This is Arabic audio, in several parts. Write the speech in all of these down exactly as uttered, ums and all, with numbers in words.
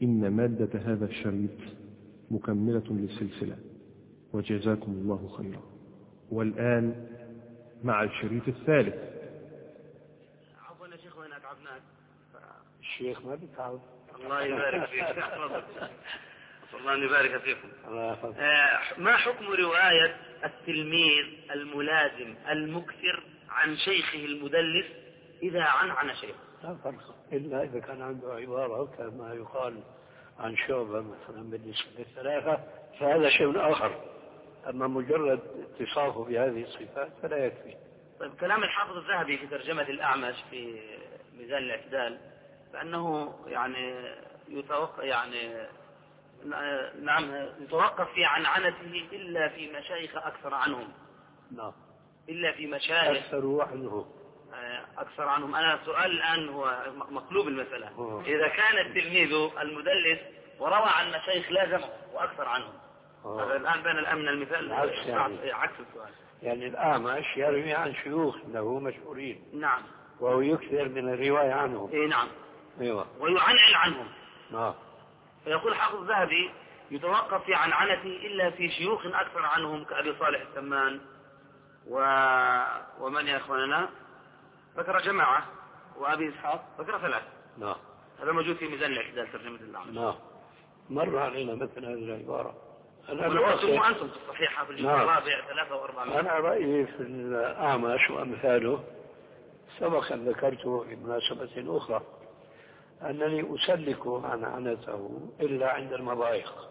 إن مادة هذا الشريط مكملة للسلسلة، وجزاكم الله خيرا. والآن مع الشريط الثالث. عفوا يا شيخ، وين أتعبناك؟ الشيخ ما بيتعب. الله يبارك فيك. الله يبارك فيكم. الله ما حكم رواية التلميذ الملازم المكثر عن شيخه المدلس إذا عنعن شيخه؟ لا فرق إلا إذا كان عنده عبارة كما يقال عن شعبة مثلا بالنسبة للثلاثة فهذا شيء آخر، أما مجرد اتصافه بهذه الصفات فلا يكفي. طيب، كلام الحافظ الذهبي في ترجمة الأعمش في ميزان الاعتدال بأنه يعني يتوقع يعني نعم يتوقف في عنعنته إلا في مشايخ أكثر عنهم. نعم. إلا في مشايخ أكثر عنهم. أكثر عنهم. أنا سؤال الآن هو مقلوب المسألة. أوه. إذا كان التلميذ المدلس وروى عن مشايخ لازمه وأكثر عنهم، هذا الآن بين الأمن المثال عكس, يعني. عكس السؤال. يعني الأعمش يروي عن شيوخ له مشهورين. نعم. وهو يكثر من الرواية عنهم. إيه نعم. أيوة. ويعنعن عنهم. نعم. فيقول حافظ الذهبي يتوقف في عنعنته إلا في شيوخ أكثر عنهم كأبي صالح السمان و... ومن يا إخواننا ذكر جماعة، وأبي إسحاق ذكر ثلاثة. نعم. هذا موجود في ميزان الاعتدال ترجمة الأعمش. نعم. مر علينا مثل هذه العبارة. أنا ونقصتم أنتم في الصحيحة في الجزء الرابع ثلاثة وأربعة. أنا رأيي في الأعمش وأمثاله سبق أن ذكرته في مناسبة أخرى أنني أسلك عنعنته إلا عند المضايق.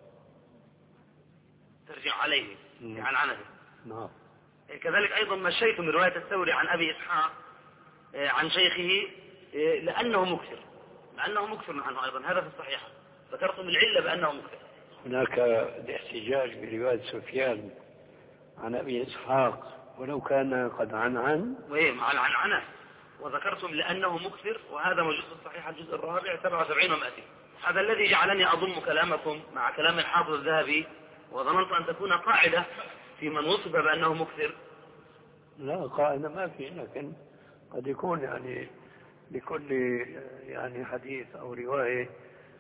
ترجع عليه في عنعنته. نعم. كذلك أيضا مشيت من رواية الثوري عن أبي إسحاق عن شيخه لأنه مكثر لأنه مكثر عنه أيضا، هذا في الصحيحة ذكرتم العلة بأنه مكثر. هناك الاحتجاج برواية سفيان عن أبي إسحاق ولو كان قد عنعن وإيه مع العنعنة، وذكرتم لأنه مكثر، وهذا موجود في الصحيحة الجزء الرابع سبعة وسبعين ومائتين. هذا الذي جعلني أضم كلامكم مع كلام الحافظ الذهبي، وظننت أن تكون قاعدة في من وصف بأنه مكثر. لا قاعدة ما في، لكن قد يكون يعني لكل يعني حديث أو رواية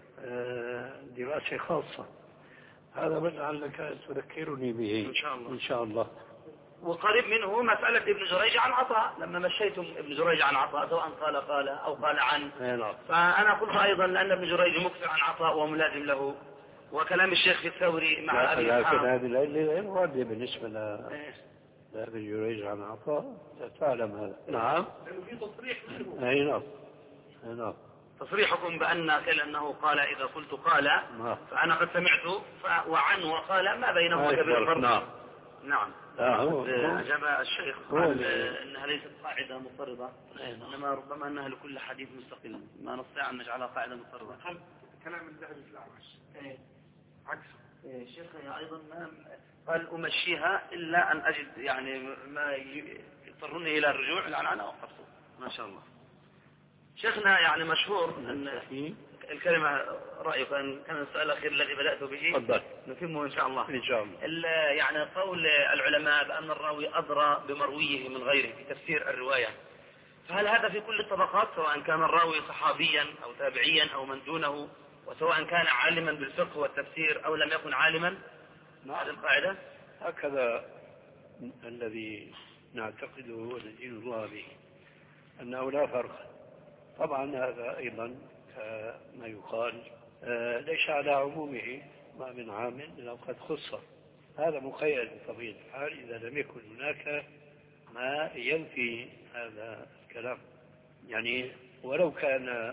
دراسة خاصة. هذا لعلك تذكرني به إن شاء الله. إن شاء الله. وقريب منه مسألة ابن جريج عن عطاء، لما مشيتم ابن جريج عن عطاء سواء قال قال أو قال عن، فأنا قلت أيضا لأن ابن جريج مكثر عن عطاء وهو ملازم له، وكلام الشيخ في الثوري مع أبي إسحاق. لكن هذه العلة غير واردة بالنسبة لابن جريج عن عطاء، تعلم هذا. نعم. في تصريح منه. أي نعم. أي نعم. تصريحكم بأن أنه قال إذا قلت قال فأنا قد سمعت وعن وقال ما بينهما كبير فرق. نعم. نعم. أجاب الشيخ قال أنها ليست قاعدة مضطردة، إنما ربما أنها لكل حديث مستقل، ما نستطيع أن نجعلها قاعدة مضطردة. كلام الذهبي في الأعمش عكسه. شيخ أيضا ما قال أمشيها إلا أن أجد يعني ما يضطرني إلى الرجوع لأن أنا وقفته. ما شاء الله. شيخنا يعني مشهور أن الكلمة رأيك أن كان السؤال الأخير الذي بدأت به تفضل نتمه إن شاء الله. إن شاء الله. يعني قول العلماء بأن الراوي أدرى بمرويه من غيره في تفسير الرواية، فهل هذا في كل الطبقات سواء كان الراوي صحابيا أو تابعيا أو من دونه، وسواء كان عالما بالفقه والتفسير أو لم يكن عالما؟ هذه القاعدة هكذا الذي نعتقده وندين الله به أنه لا فرق. طبعا هذا أيضا ما يقال ليس على عمومه، ما من عام إلا قد خص، هذا مقيد بطبيعة الحال إذا لم يكن هناك ما ينفي هذا الكلام. يعني ولو كان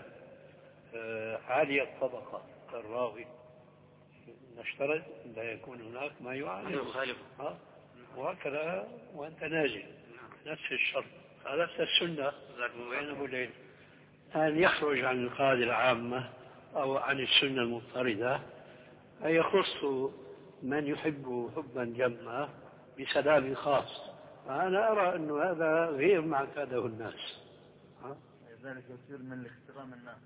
عالي الطبقة الراوي نشترط لا يكون هناك ما يعالج، وهكذا وأنت نازل نفس الشرط. هذا السنة وين أبو الليل أن يخرج عن القاعدة العامة أو عن السنة المضطردة، أن يخص من يحب حبا جما بسلام خاص. فأنا أرى أن هذا غير ما اعتاده الناس. ذلك يصير من الاخترام الناس.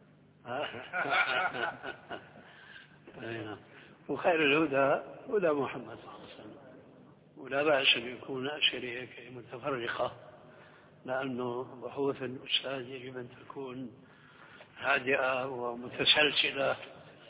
وخير الهدى هدى محمد صلى الله عليه وسلم، ولا بأس أن يكون أشريك متفرقة، لأنه بحوث الأستاذ يجب أن تكون هادئة ومتسلسلة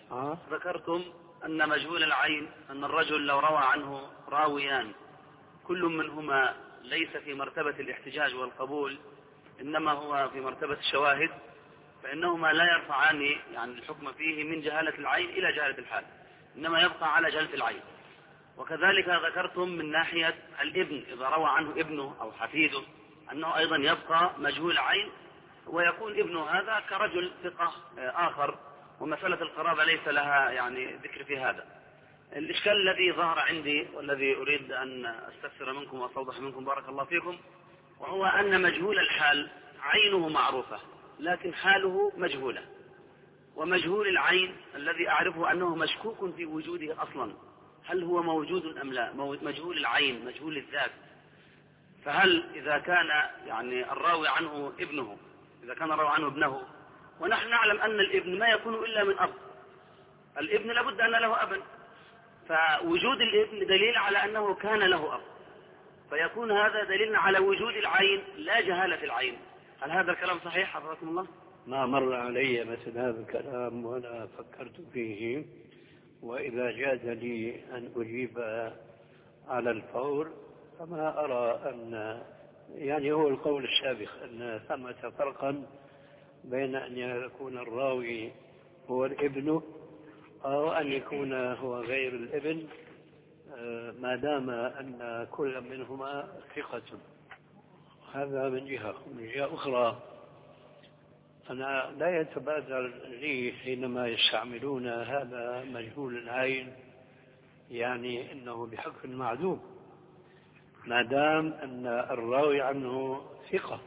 آه. ذكرتم أن مجهول العين أن الرجل لو روى عنه راويان كل منهما ليس في مرتبة الاحتجاج والقبول إنما هو في مرتبة الشواهد فإنهما لا يرفعان يعني الحكم فيه من جهالة العين إلى جهالة الحال إنما يبقى على جهالة العين. وكذلك ذكرتم من ناحية الابن إذا روى عنه ابنه أو حفيده أنه أيضا يبقى مجهول عين ويكون ابنه هذا كرجل ثقة آخر ومسألة القرابة ليس لها يعني ذكر في هذا. الإشكال الذي ظهر عندي والذي أريد أن أستفسر منكم وأستوضح منكم بارك الله فيكم وهو أن مجهول الحال عينه معروفة لكن حاله مجهولة ومجهول العين الذي أعرفه أنه مشكوك في وجوده أصلا هل هو موجود أم لا مجهول العين مجهول الذات فهل إذا كان يعني الراوي عنه ابنه إذا كان الراوي عنه ابنه ونحن نعلم أن الابن ما يكون إلا من أب الابن لابد أن له أبا فوجود الابن دليل على أنه كان له أب فيكون هذا دليل على وجود العين لا جهالة العين. هل هذا الكلام صحيح حفظكم الله؟ ما مر علي مثل هذا الكلام ولا فكرت فيه وإذا جاز لي أن أجيب على الفور فما أرى أن يعني هو القول السابق أن ثمة فرقا بين أن يكون الراوي هو الابن أو أن يكون هو غير الابن ما دام أن كل منهما ثقة. هذا من جهة. من جهة أخرى أنا لا يتبادر لي حينما يستعملون هذا مجهول العين يعني أنه بحق معدوم ما دام أن الراوي عنه ثقة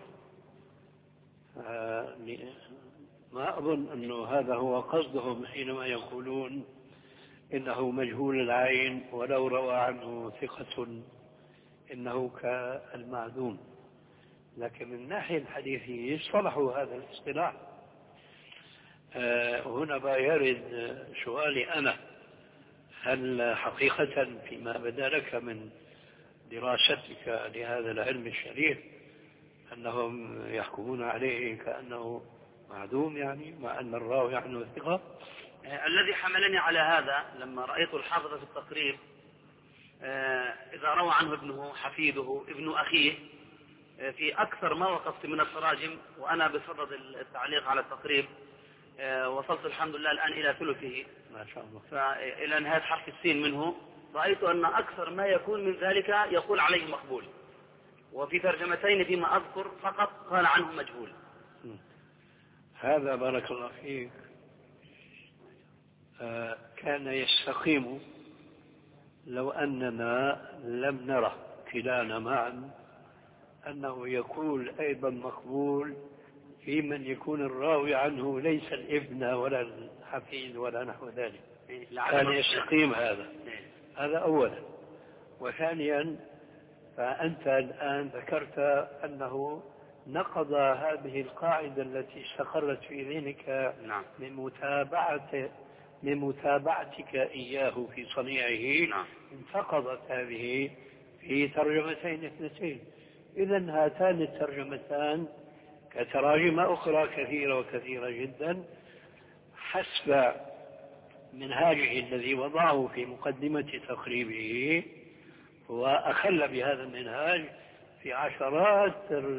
ما أظن أنه هذا هو قصدهم حينما يقولون إنه مجهول العين ولو روى عنه ثقة إنه كالمعدوم. لكن من الناحية الحديثية صلحوا هذا الاصطلاح. هنا يرد سؤالي أنا هل حقيقة فيما بدا لك من دراستك لهذا العلم الشريف أنهم يحكمون عليه كأنه معدوم يعني مع أن الراوي عنه ثقة؟ الذي حملني على هذا لما رأيت الحافظ في التقريب إذا روى عنه ابنه حفيده ابن أخيه في أكثر ما وقفت من التراجم وأنا بصدد التعليق على التقريب وصلت الحمد لله الآن إلى ثلثه ما شاء الله فإلى نهاية حرف السين منه رأيت أن أكثر ما يكون من ذلك يقول عليه مقبول وفي ترجمتين فيما أذكر فقط قال عنه مجهول. هذا بارك الله فيك آه كان يستقيم لو أننا لم نره كلانا معا أنه يقول أيضا مقبول في من يكون الراوي عنه ليس الابن ولا الحفيد ولا نحو ذلك كان يستقيم هذا. هذا أولا. وثانيا فأنت الآن ذكرت أنه نقض هذه القاعدة التي استقرت في ذهنك من متابعة من متابعتك إياه في صنيعه انتقضت هذه في ترجمتين اثنتين. إذن هاتان الترجمتان كتراجم أخرى كثيرة وكثيرة جدا حسب منهاجه الذي وضعه في مقدمة تقريبه وأخل بهذا المنهاج في عشرات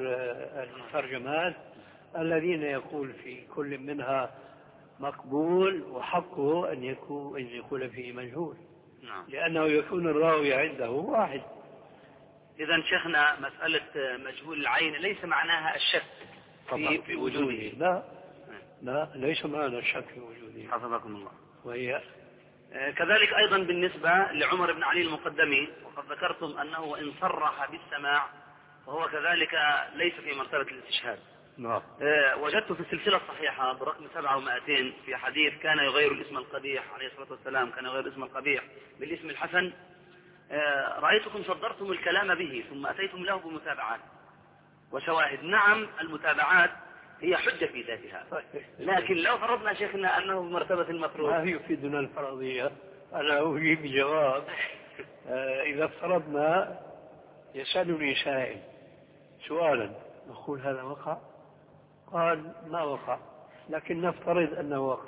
الترجمات الذين يقول في كل منها مقبول وحقه أن يكون أن يقول فيه مجهول لأنه يكون الراوي عنده واحد. إذن شيخنا مسألة مجهول العين ليس معناها الشك في, في وجوده. لا لا ليس معنى الشك في وجوده. حفظكم الله. وهي كذلك أيضا بالنسبة لعمر بن علي المقدمي وقد ذكرتم أنه وإن صرح بالسماع وهو كذلك ليس في مرتبة الاستشهاد. نعم. وجدت في السلسلة الصحيحة برقم سبعة ومائتين في حديث كان يغير الاسم القبيح عليه الصلاة والسلام كان يغير الاسم القبيح بالاسم الحسن رأيتكم صدرتم الكلام به ثم أتيتم له بمتابعات وشواهد. نعم المتابعات هي حجة في ذاتها لكن لو فرضنا شيخنا أنه بمرتبة المفروض ما يفيدنا الفرضية. أنا أجيب جواب. إذا فرضنا يسألني سائل سؤالا نقول هذا وقع قال ما وقع لكن نفترض أنه وقع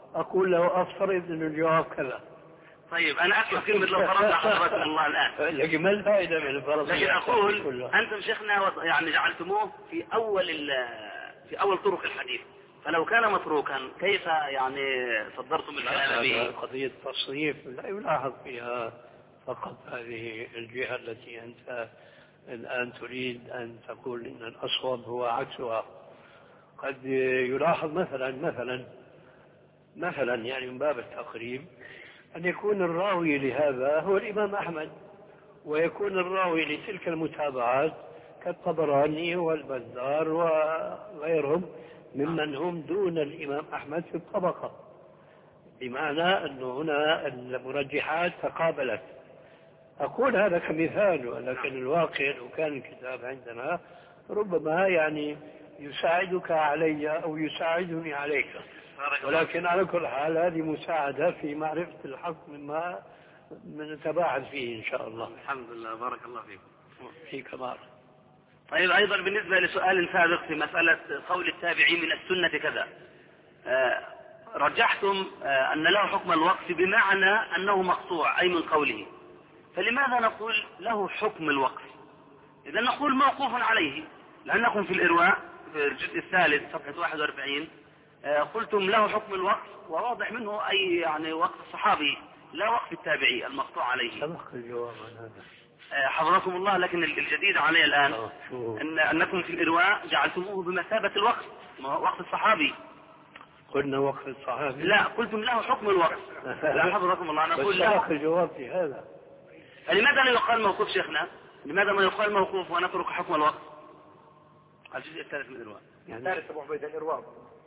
أقول له أفترض أن الجواب كذا. طيب أنا أسمع كلمة لو فرضنا حضرتكم الله الآن، لكن ما الفائدة من الفرض؟ لكن أقول أنتم شيخنا يعني جعلتموه في أول في أول طرق الحديث، فلو كان متروكا كيف يعني صدرتم الكلام به؟ قضية تصنيف لا يلاحظ فيها فقط هذه الجهة التي أنت الآن تريد أن تقول إن الأصوب هو عكسها. قد يلاحظ مثلا مثلا مثلا يعني من باب التقريب أن يكون الراوي لهذا هو الإمام أحمد، ويكون الراوي لتلك المتابعات كالطبراني والبزار وغيرهم ممن هم دون الإمام أحمد في الطبقة، بمعنى أنه هنا المرجحات تقابلت. أقول هذا كمثال، ولكن الواقع لو كان الكتاب عندنا ربما يعني يساعدك علي أو يساعدني عليك، ولكن على كل حال هذه مساعدة في معرفة الحق مما نتباعد فيه إن شاء الله. الحمد لله، بارك الله فيكم. فيك بارك. طيب أيضا بالنسبة لسؤال سابق في مسألة قول التابعي من السنة كذا، آه رجحتم آه أن له حكم الوقف بمعنى أنه مقطوع أي من قوله، فلماذا نقول له حكم الوقف؟ إذا نقول موقوف عليه، لأنكم في الإرواء في الجزء الثالث صفحة واحد وأربعين آه قلتم له حكم الوقف، وواضح منه أي يعني وقف الصحابي لا وقف التابعي المقطوع عليه. سبق الجواب عن هذا حفظكم الله، لكن الجديد علي الآن أن أنكم في الإرواء جعلتموه بمثابة الوقف، وقف الصحابي. قلنا وقف الصحابي؟ لا، قلتم له حكم الوقف. لا حفظكم الله، أنا أقول له سبق الجواب في هذا. لماذا لا يقال موقوف شيخنا؟ لماذا ما يقال موقوف ونترك حكم الوقف؟ الجزء الثالث من الإرواء. يعني الثالث أبو عبيد الإرواء.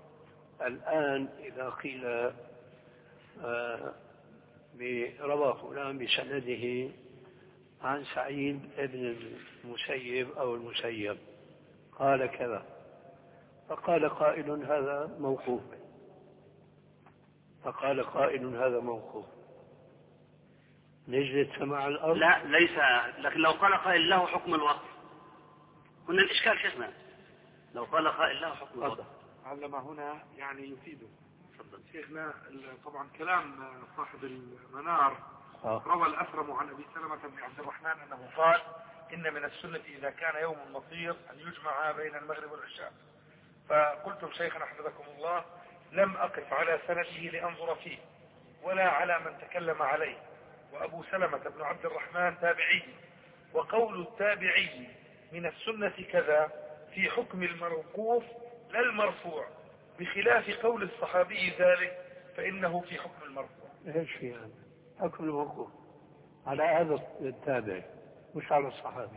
الآن إذا قيل آه روى فلان بسنده عن سعيد بن المسيب أو المسيب قال كذا، فقال قائل هذا موقوف، فقال قائل هذا موقوف، نجلس سماع الأرض؟ لا ليس، لكن لو قال قائل له حكم الوقف هنا الإشكال شيخنا، لو قال قائل له حكم الوقف علم هنا يعني يفيده. شيخنا طبعا كلام صاحب المنار آه. روى الأثرم عن أبي سلمة بن عبد الرحمن أنه قال إن من السنة إذا كان يوم مطير أن يجمع بين المغرب والعشاء. فقلتم شيخنا حفظكم الله لم أقف على سنده لأنظر فيه ولا على من تكلم عليه، وأبو سلمة بن عبد الرحمن تابعي، وقول التابعي من السنة كذا في حكم الموقوف لا المرفوع، بخلاف قول الصحابي ذلك فإنه في حكم المرفوع. ايش في هذا؟ حكم الموقوف على هذا التابع مش على الصحابي.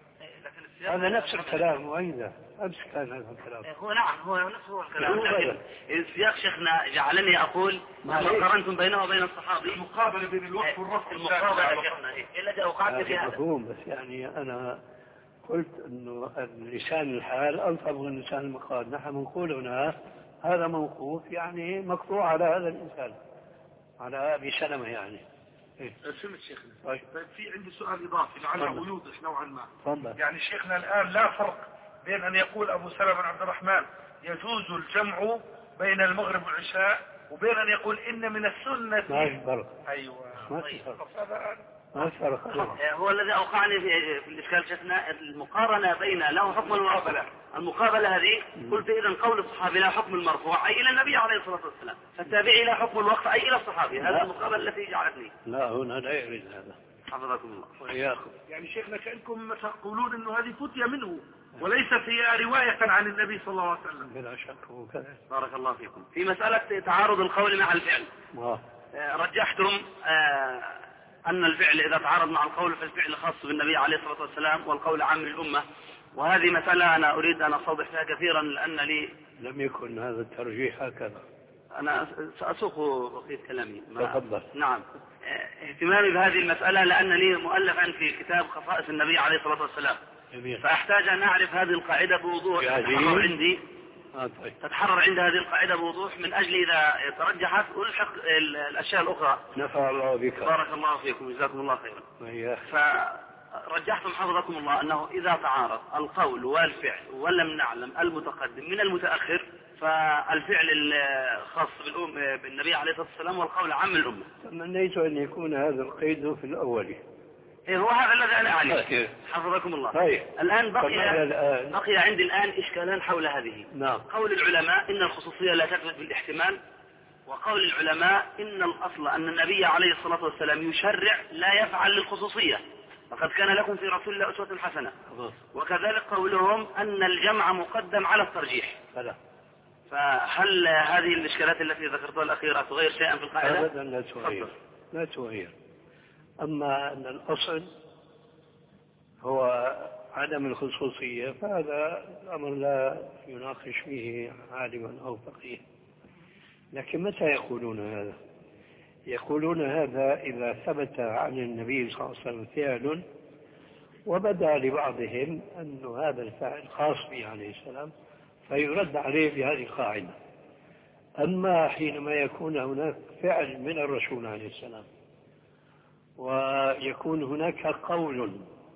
هذا نفس الكلام وأيضا أمس كان هذا الكلام. هو نعم هو نفس هو الكلام، لكن السياق شيخنا جعلني أقول ما قارنتم بينه وبين الصحابي المقابلة بين الوقف والرفع. المقابلة شيخنا إلا جاء وقعت في هذا مفهوم، بس يعني أنا قلت إنه لسان الحال ألطف من لسان المقال. نحن نقول هنا هذا موقوف يعني مقطوع على هذا الإنسان، على أبي سلمة يعني. إيه؟ سمت شيخنا. طيب في عندي سؤال إضافي لعله يوضح نوعا ما. فضل. يعني شيخنا الآن لا فرق بين أن يقول أبو سلمة بن عبد الرحمن يجوز الجمع بين المغرب والعشاء وبين أن يقول إن من السنة. ما في فرق. أيوة. ما في فرق. هذا ما في فرق. هو الذي أوقعني في الإشكال شيخنا المقارنة بين له حكم المقابلة. المقابلة هذه قلت إذا قول الصحابي لا حكم المرفوع أي إلى النبي عليه الصلاة والسلام، فالتابعي لا حكم الوقف أي إلى الصحابي. هذا المقابلة التي جعلتني. لا هنا لا يريد هذا. حفظكم الله وإياكم. يعني شيخنا كأنكم تقولون إنه هذه فتية منه وليست هي رواية عن النبي صلى الله عليه وسلم. بلا شك هو كذا. بارك الله فيكم. في مسألة تعارض القول مع الفعل آه. رجحتم آه أن الفعل إذا تعارض مع القول فالفعل خاص بالنبي عليه الصلاة والسلام والقول عام للأمة، وهذه مسألة أنا أريد أن أستوضح فيها كثيرا لأن لي لم يكن هذا الترجيح هكذا. أنا سأسوق بقية كلامي. تفضل. نعم. اهتمامي بهذه المسألة لأن لي مؤلفا في كتاب خصائص النبي عليه الصلاة والسلام. جميل. فأحتاج أن أعرف هذه القاعدة بوضوح تتحرر عندي. آه طيب. تتحرر عند هذه القاعدة بوضوح من أجل إذا ترجحت ألحق الأشياء الأخرى. نفع الله بك. بارك الله فيكم جزاكم الله خيرا. وإياك. فرجحتم حفظكم الله أنه إذا تعارض القول والفعل ولم نعلم المتقدم من المتأخر فالفعل الخاص بالنبي عليه الصلاة والسلام والقول عام الأمة. تمنيت أن يكون هذا القيد في الأول. إيه هو هذا الذي أنا أعلم. حفظكم الله. طيب. الآن بقي الآن. بقي عندي الآن إشكالان حول هذه. نعم. قول العلماء إن الخصوصية لا تثبت بالاحتمال، وقول العلماء إن الأصل أن النبي عليه الصلاة والسلام يشرع لا يفعل للخصوصية، فقد كان لكم في رسول الله أسوة حسنة. وكذلك قولهم أن الجمع مقدم على الترجيح. فلا. فهل هذه الإشكالات التي ذكرتها الأخيرة تغير شيئا في القاعدة؟ أبدا لا تغير. لا تغير. أما أن الأصل هو عدم الخصوصية فهذا الأمر لا يناقش فيه عالما أو فقيه. لكن متى يقولون هذا؟ يقولون هذا إذا ثبت عن النبي صلى الله عليه وسلم فعل وبدا لبعضهم أن هذا الفعل خاص به عليه السلام فيرد عليه بهذه القاعدة. أما حينما يكون هناك فعل من الرسول عليه السلام ويكون هناك قول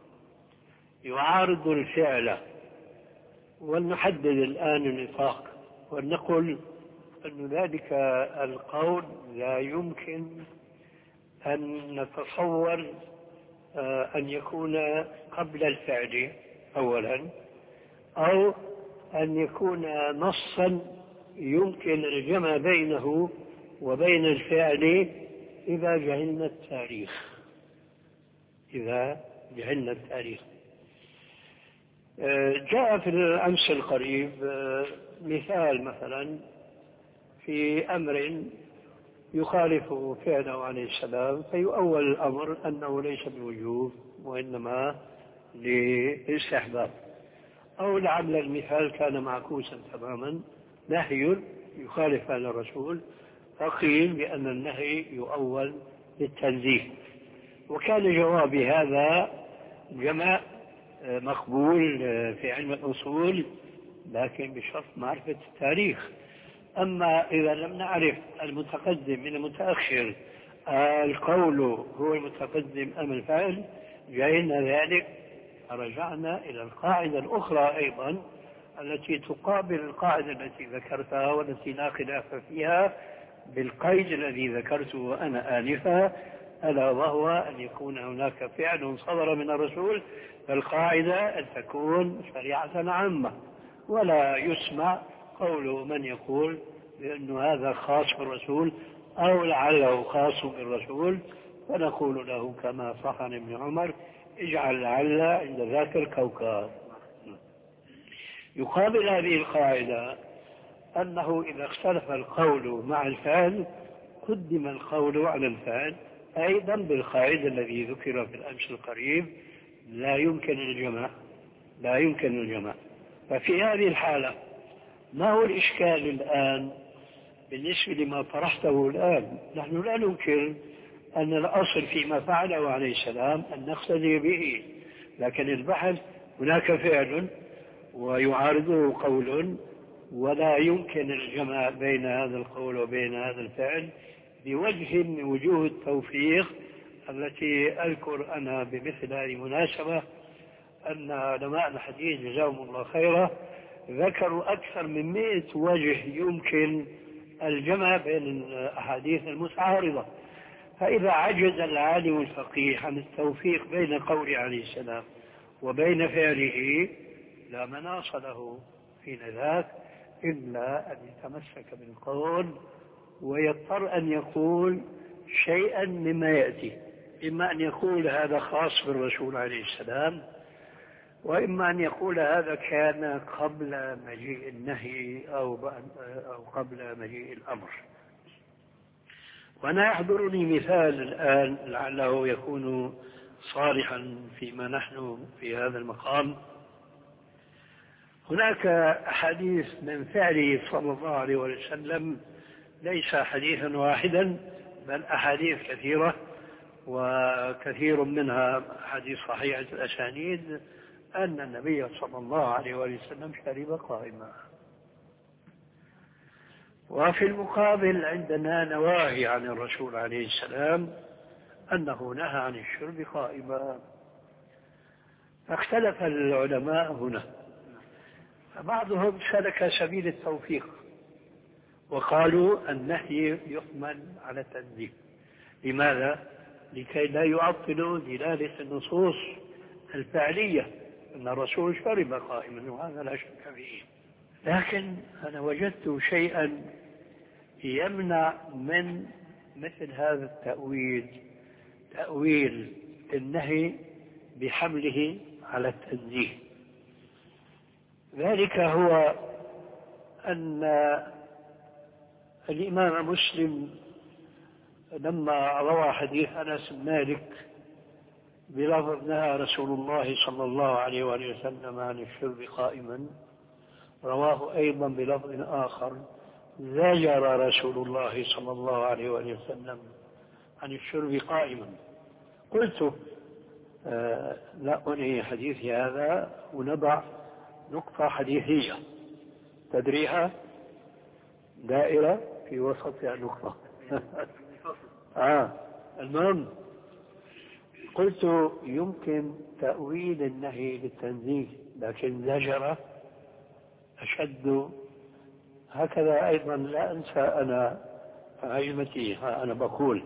يعارض الفعل، ولنحدد الآن النطاق ونقول أن ذلك القول لا يمكن أن نتصور أن يكون قبل الفعل أولا، أو أن يكون نصا يمكن الجمع بينه وبين الفعل إذا جهلنا التاريخ. إذا جهلنا التاريخ جاء في الأمس القريب مثال مثلا في أمر يخالف فعله عليه السلام فيؤول الأمر أنه ليس بوجوب وإنما لاستحباب، أو لعل المثال كان معكوسا تماما، نهي يخالف فعل الرسول فقيل بأن النهي يؤول للتنزيه. وكان جوابي هذا جمع مقبول في علم الأصول لكن بشرط معرفة التاريخ. أما إذا لم نعرف المتقدم من المتأخر القول هو المتقدم أم الفعل جاءنا ذلك رجعنا إلى القاعدة الأخرى أيضا التي تقابل القاعدة التي ذكرتها والتي لا خلاف فيها بالقيد الذي ذكرته أنا آنفا، ألا وهو أن يكون هناك فعل صدر من الرسول، فالقاعدة أن تكون شريعة عامة ولا يسمع قول من يقول بأن هذا خاص بالرسول أو لعله خاص بالرسول، فنقول له كما صح عن ابن عمر اجعل لعل عند ذاك الكوكب. يقابل هذه القاعدة أنه إذا اختلف القول مع الفعل قدم القول على الفعل أيضا بالقاعدة الذي ذكر في الأمس القريب لا يمكن الجمع لا يمكن الجمع. ففي هذه الحالة ما هو الإشكال الآن بالنسبة لما طرحته الآن؟ نحن لا ننكر أن الأصل فيما فعله عليه السلام أن نقتدي به، لكن البحث هناك فعل ويعارضه قول ولا يمكن الجمع بين هذا القول وبين هذا الفعل بوجه من وجوه التوفيق التي أذكر أنا بمثل هذه المناسبة أن علماء الحديث جزاهم الله خيرا ذكروا أكثر من مئة وجه يمكن الجمع بين الأحاديث المتعارضة. فإذا عجز العالم الفقيه عن التوفيق بين قول عليه السلام وبين فعله لا مناص له حين ذاك إلا أن يتمسك بالقول ويضطر أن يقول شيئا مما يأتي، إما أن يقول هذا خاص بالرسول عليه السلام، وإما أن يقول هذا كان قبل مجيء النهي أو أو قبل مجيء الأمر. وأنا يحضرني مثال الآن لعله يكون صالحا فيما نحن في هذا المقام. هناك أحاديث من فعله صلى الله عليه وسلم ليس حديثا واحدا بل أحاديث كثيرة، وكثير منها حديث صحيحة الأسانيد أن النبي صلى الله عليه وسلم شرب قائما. وفي المقابل عندنا نواهي عن الرسول عليه السلام أنه نهى عن الشرب قائما. فاختلف العلماء هنا، فبعضهم سلك سبيل التوفيق وقالوا النهي يحمل على التنزيه. لماذا؟ لكي لا يعطلوا دلالة النصوص الفعلية أن الرسول شرب قائما، وهذا لا شك فيه. لكن أنا وجدت شيئا يمنع من مثل هذا التأويل، تأويل النهي بحمله على التنزيه. ذلك هو أن الإمام مسلم لما روى حديث أنس بن مالك بلفظ نهى رسول الله صلى الله عليه وآله وسلم عن الشرب قائما، رواه أيضا بلفظ آخر زجر رسول الله صلى الله عليه وآله وسلم عن الشرب قائما. قلت آه لا أنهي حديثي هذا ونضع نقطة حديثية تدريها دائرة في وسطها نقطة. آه المهم قلت يمكن تأويل النهي للتنزيه، لكن زجرة أشد. هكذا أيضا لا أنسى أنا عزمتي، أنا بقول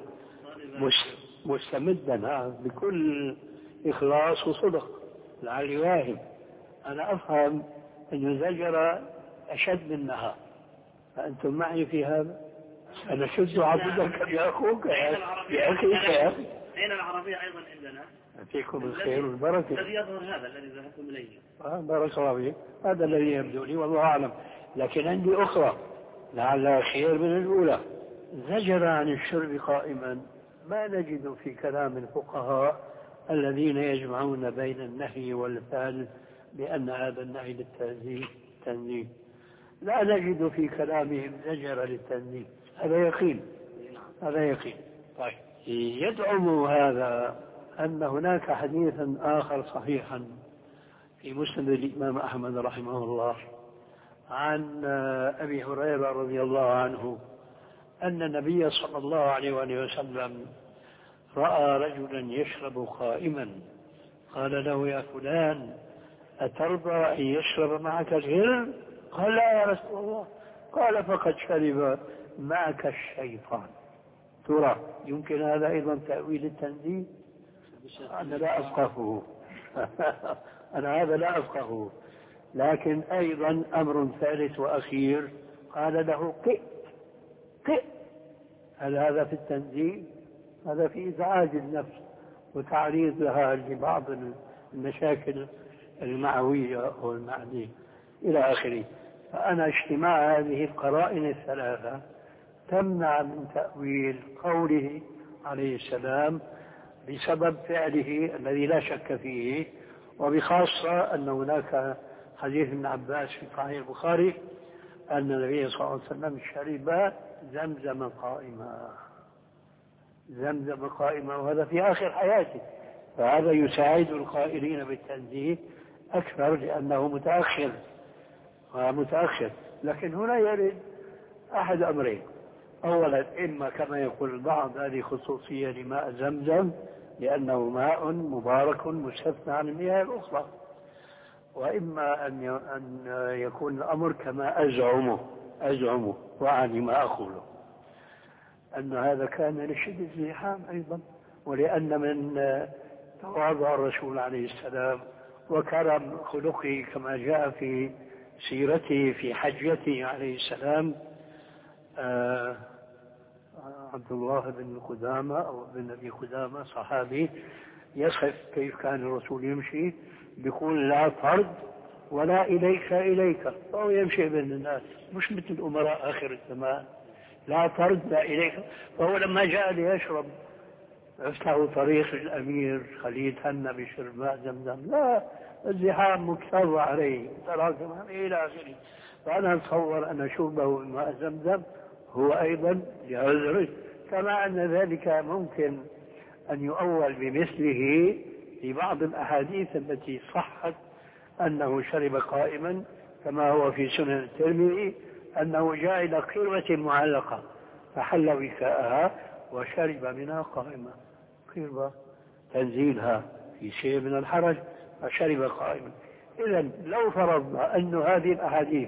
مستمدا بكل إخلاص وصدق لعلي واهم، أنا أفهم أن زجر أشد منها، فأنتم معي في هذا؟ أنا شد عبدك يا أخوك يا أخيك يا أخي. أين العربية أيضا عندنا؟ فيكم الخير والبركة. الذي يظهر هذا الذي ذهبتم إليه. آه بارك الله فيك، هذا الذي يبدو لي والله أعلم. لكن عندي أخرى لعلها خير من الأولى. زجر عن الشرب قائما ما نجد في كلام الفقهاء الذين يجمعون بين النهي والفعل بأن هذا النهي للتنزيه تنزيه، لا نجد في كلامهم زجر للتنزيه. هذا يقين، هذا يقين. طيب يدعم هذا أن هناك حديثا آخر صحيحا في مسند الإمام أحمد رحمه الله عن أبي هريرة رضي الله عنه أن النبي صلى الله عليه وآله وسلم رأى رجلا يشرب قائما، قال له يا فلان أترضى أن يشرب معك الهرم؟ قال لا يا رسول الله. قال فقد شرب معك الشيطان. ترى يمكن هذا أيضا تأويل التنزيه؟ أنا لا أفقهه أنا هذا لا أفقهه. لكن أيضا أمر ثالث وأخير، قال له قئ قئ. هل هذا في التنزيه؟ هذا في إزعاج النفس وتعريض لها لبعض المشاكل المعوية أو المعنية إلى آخره. فأنا اجتماع هذه القرائن الثلاثة تمنع من تأويل قوله عليه السلام بسبب فعله الذي لا شك فيه، وبخاصة أن هناك حديث ابن عباس في صحيح البخاري أن النبي صلى الله عليه وسلم شرب زمزم قائما، زمزم قائما، وهذا في آخر حياته. فهذا يساعد القائلين بالتنزيه أكثر لأنه متأخر متأخر. لكن هنا يرد أحد أمرين: أولا إما كما يقول البعض هذه خصوصية لماء زمزم لأنه ماء مبارك مستثنى عن المياه الأخرى، وإما أن يكون الأمر كما أزعمه أزعمه وعني ما أقوله أن هذا كان لشدة الزحام أيضا، ولأن من تواضع الرسول عليه السلام وكرم خلقه كما جاء في سيرته في حجته عليه السلام. آه عبد الله بن قدامة أو بن أبي قدامة صحابي يصف كيف كان الرسول يمشي، بيقول لا طرد ولا إليك إليك، فهو يمشي بين الناس مش مثل الأمراء آخر الزمان، لا طرد لا إليك. فهو لما جاء ليشرب له طريق الأمير خليل هن بشرب ماء زمزم، لا، الزحام مكتظ عليه تراكم إلى آخره. فأنا أتصور أن شربه ماء زمزم هو أيضا لعذره، كما أن ذلك ممكن أن يؤول بمثله في بعض الأحاديث التي صحت أنه شرب قائما، كما هو في سنن الترمذي أنه جاء إلى قربة معلقة فحل وكاءها وشرب منها قائما، قربة تنزيلها في شيء من الحرج فشرب قائما. إذن لو فرضنا أن هذه الأحاديث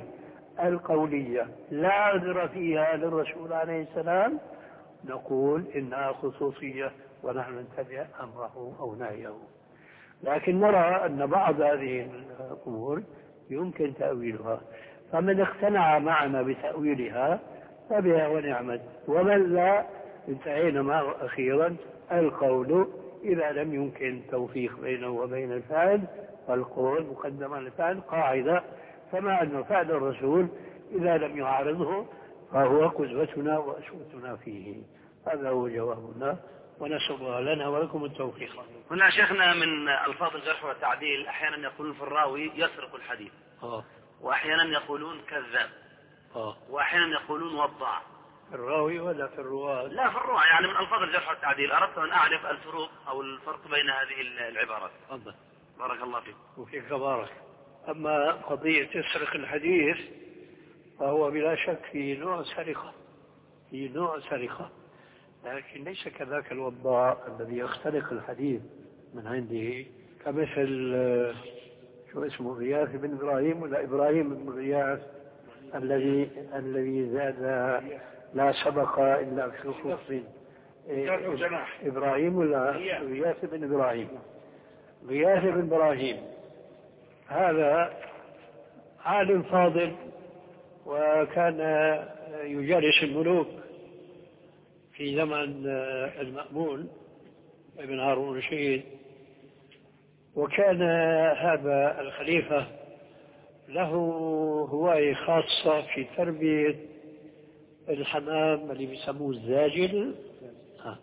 القولية لا عذر فيها للرسول عليه السلام نقول إنها خصوصية ونحن نتبع أمره أو نهيه. لكن نرى أن بعض هذه الأمور يمكن تأويلها، فمن اقتنع معنا بتأويلها فبها ونعمت، ومن لا انتهينا معه أخيرا القول إذا لم يمكن توفيق بينه وبين الفعل، فالقول مقدم على الفعل قاعدة، كما أن فعل الرسول إذا لم يعارضه فهو قدوتنا وأسوتنا فيه. هذا هو جوابنا، ونسأل الله لنا ولكم التوفيق. هنا شيخنا من ألفاظ الجرح والتعديل أحيانا يقولون في الراوي يسرق الحديث، آه. وأحيانا يقولون كذاب، آه. وأحيانا يقولون وضع. في الراوي ولا في الرواة؟ لا في الرواة، يعني من ألفاظ الجرح والتعديل أردت أن أعرف الفروق أو الفرق بين هذه العبارات. تفضل. بارك الله فيك. وفيك بارك. أما قضية يسرق الحديث فهو بلا شك في نوع سرقة، في نوع سرقة، لكن ليس كذاك الوضاع الذي يخترق الحديث من عنده، كمثل شو اسمه غياث بن إبراهيم ولا إبراهيم بن غياث الذي الذي زاد لا سبق إلا في خف. إبراهيم ولا غياث بن إبراهيم؟ غياث بن إبراهيم هذا عالم فاضل، وكان يجالس الملوك في زمن المأمون ابن هارون الرشيد، وكان هذا الخليفة له هواية خاصة في تربية الحمام اللي بيسموه الزاجل. ها.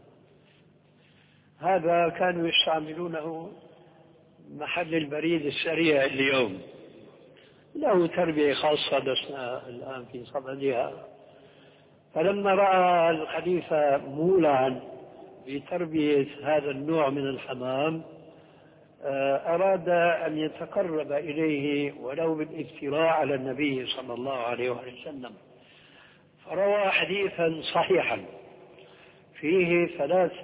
هذا كانوا يستعملونه محل البريد السريع اليوم، له تربية خاصة لسنا الآن في صددها. فلما رأى الخليفة مولعا بتربية هذا النوع من الحمام أراد أن يتقرب إليه ولو بالافتراء على النبي صلى الله عليه وسلم، فروى حديثا صحيحا فيه ثلاث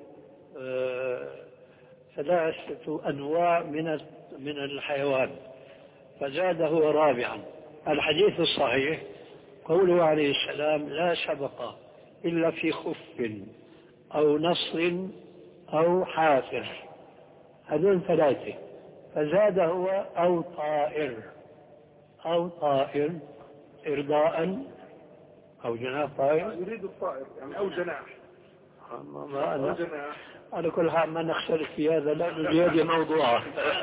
ثلاثة أنواع من من الحيوان، فزاده رابعا. الحديث الصحيح قوله عليه السلام لا سبق إلا في خف أو نصر أو حافر، هذول ثلاثة، فزاد هو أو طائر، أو طائر إرضاء أو جناح طائر، يريد الطائر يعني أو جناح. ما أنا على كل حال ما نختلف في هذا، لأنه بيدي موضوعه.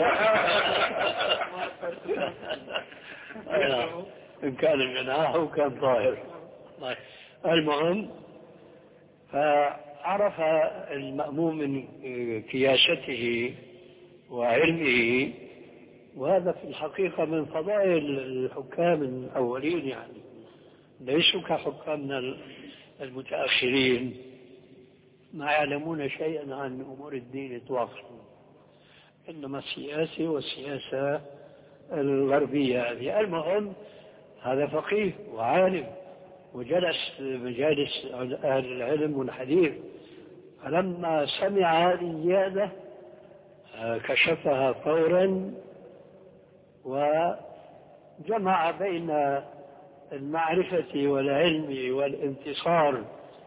إن كان الجناح أو كان طائر. المهم فعرف المأموم من كياسته وعلمه، وهذا في الحقيقة من فضائل الحكام الأولين، يعني ليسوا كحكامنا المتأخرين ما يعلمون شيئا عن أمور الدين إطلاقا، إنما السياسة والسياسة الغربية هذه. المهم هذا فقيه وعالم وجلس مجالس أهل العلم والحديث، فلما سمع هذه الزيادة كشفها فورا وجمع بين المعرفة والعلم والانتصار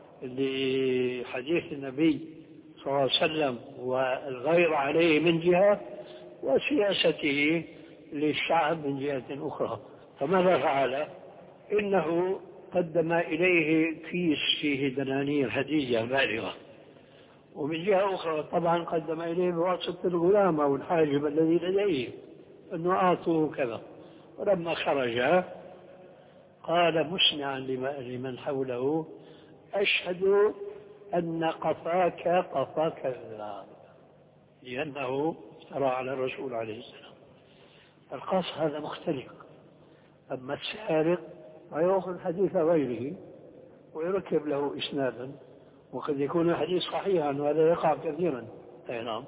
لحديث النبي صلى الله عليه وسلم والغير عليه من جهة، وسياسته للشعب من جهة أخرى. فماذا فعل؟ إنه قدم إليه كيس فيه دنانير هدية بالغة، ومن جهة أخرى طبعا قدم إليه بواسطة الغلام أو الحاجب الذي لديه أنه أعطوه كذا. ولما خرج قال مسمعا لمن حوله أشهد أن قفاك قفا كذاب، لأنه افترى على الرسول عليه السلام. القص هذا مختلف. أما السارق فيأخذ حديث غيره ويركب له إسنادا، وقد يكون الحديث صحيحا، وهذا يقع كثيرا. أي نعم.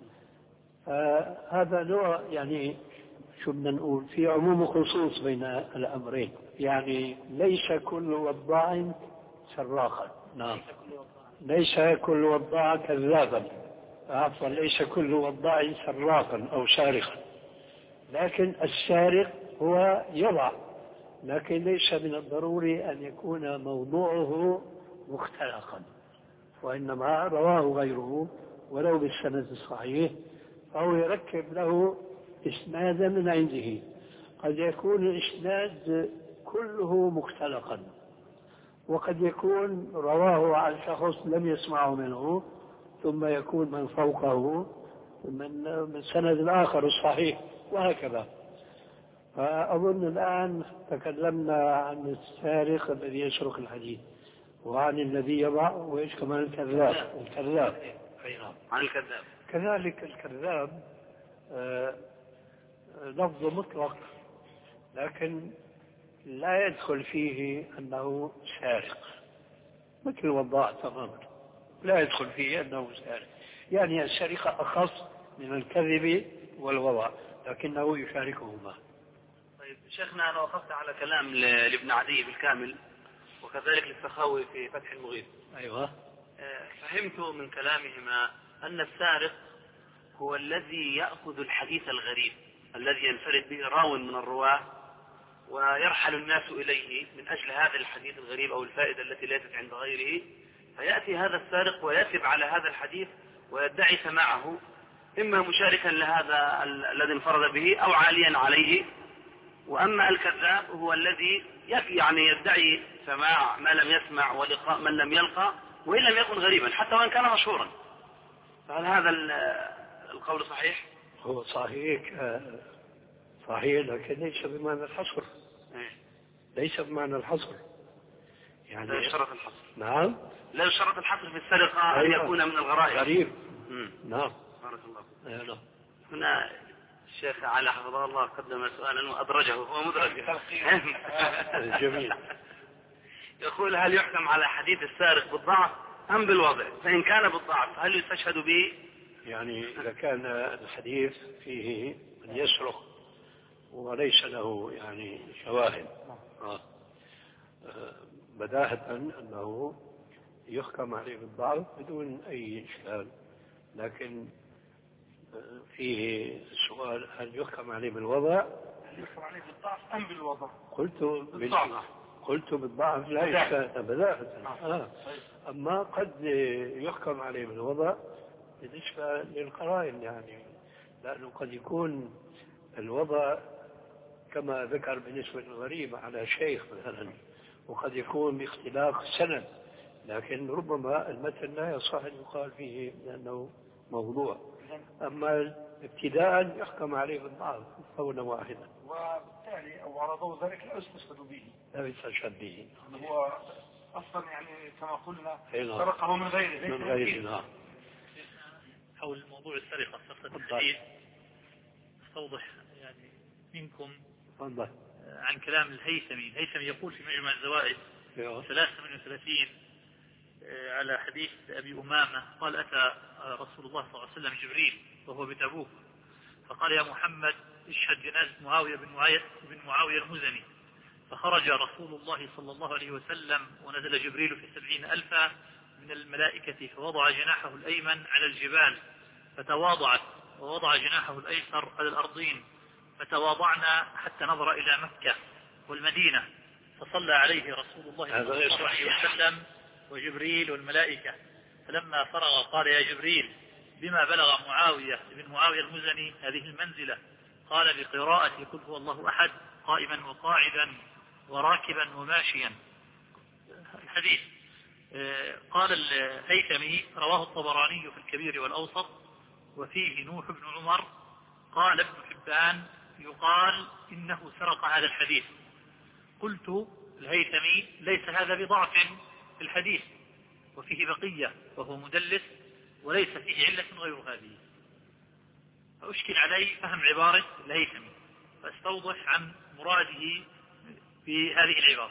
هذا نوع يعني شو بدنا نقول في عموم وخصوص بين الأمرين، يعني ليس كل وضاع سراقا. نعم. ليس كل وضاع كذابا، عفوا ليس كل وضاع سراقا أو سارقا، لكن السارق هو يضع لكن ليس من الضروري أن يكون موضوعه مختلقا، وإنما رواه غيره ولو بالسند الصحيح، فهو يركب له إسنادا من عنده. قد يكون الإسناد كله مختلقا، وقد يكون رواه عن شخص لم يسمعه منه، ثم يكون من فوقه من من سند آخر الصحيح، وهكذا. فأظن الآن تكلمنا عن السارق الذي يسرق الحديد، وعن الذي يضع، وإيش كمان الكذاب. الكذاب عن الكذاب كذلك الكذاب آه لفظ مطلق، لكن لا يدخل فيه أنه سارق، مثل الوضاع تماما لا يدخل فيه أنه سارق. يعني السرقة أخص من الكذب والوضع، لكنه يشاركهما. طيب شيخنا، أنا وقفت على كلام لابن عدي بالكامل، وكذلك للسخاوي في فتح المغيث. أيوة. فهمت من كلامهما أن السارق هو الذي يأخذ الحديث الغريب الذي ينفرد به راو من الرواة، ويرحل الناس إليه من أجل هذا الحديث الغريب أو الفائدة التي ليست عند غيره، فيأتي هذا السارق ويثب على هذا الحديث ويدعي سماعه، إما مشاركا لهذا الذي انفرد به أو عاليا عليه. وأما الكذاب هو الذي يعني يدعي سماع ما لم يسمع ولقاء من لم يلقى، وإن لم يكن غريبا حتى وإن كان مشهورا. فهل هذا القول صحيح؟ هو صحيح صحيح، لكن ليس بمعنى الحصر. ليس بمعنى الحصر، يعني لا يشترط الحصر. نعم، لا يشترط الحصر في السرقة أن يكون من الغرائب. غريب. نعم. بارك الله. نعم. هنا الشيخ علي حفظه الله قدم سؤالا وأدرجه، هو مدرج. جميل. يقول: هل يحكم على حديث السارق بالضعف أم بالوضع؟ فإن كان بالضعف هل يستشهد به؟ يعني إذا كان الحديث فيه من يسرق وليس له يعني شواهد، آه. آه. بداهة أنه يحكم عليه بالضعف بدون أي إشكال، لكن فيه سؤال: هل يحكم عليه بالوضع؟ هل يحكم عليه بالضعف أم بالوضع؟ قلت بالضعف. قلت بالضعف لا إشكال بداهة. آه. أما قد يحكم عليه بالوضع بالنسبة للقرائن، يعني لأنه قد يكون الوضع كما ذكر بالنسبة للغريب على شيخ مثلا، وقد يكون باختلاف السند، لكن ربما المتن لا يصح أن يقال فيه لأنه موضوع. أما ابتداء يحكم عليه بالضعف قولا واحدا، وبالتالي أو على ضوء ذلك لا يستشهد به. لا يستشهد به. هو أصلا يعني كما قلنا سرقه من غيره. من غيره. حول موضوع السرقة سرقة الحديث، استوضح يعني منكم فضل. عن كلام الهيثمي. الهيثمي يقول في مجمع الزوائد ثلاثة وثمانين وثلاثين على حديث أبي أمامة قال: أتى رسول الله صلى الله عليه وسلم جبريل وهو بتبوك، فقال: يا محمد اشهد جنازة معاوية بن معاوية, بن معاوية المزني. فخرج رسول الله صلى الله عليه وسلم ونزل جبريل في سبعين ألفا من الملائكة، فوضع جناحه الأيمن على الجبال فتواضعت، ووضع جناحه الأيسر على الأرضين فتواضعنا حتى نظر إلى مكة والمدينة، فصلى عليه رسول الله صلى الله عليه وسلم وجبريل والملائكة. فلما فرغ قال: يا جبريل، بما بلغ معاوية بن معاوية المزني هذه المنزلة؟ قال: بقراءة قل هو الله أحد قائما وقاعدا وراكبا وماشيا. الحديث قال الهيثمي: رواه الطبراني في الكبير والأوسط، وفيه نوح بن عمر. قال ابن حبان: يقال إنه سرق هذا الحديث. قلت الهيثمي: ليس هذا بضعف في الحديث، وفيه بقية وهو مدلس وليس فيه علة غير هذه. فأشكل علي فهم عبارة الهيثمي، فاستوضح عن مراده في هذه العبارة.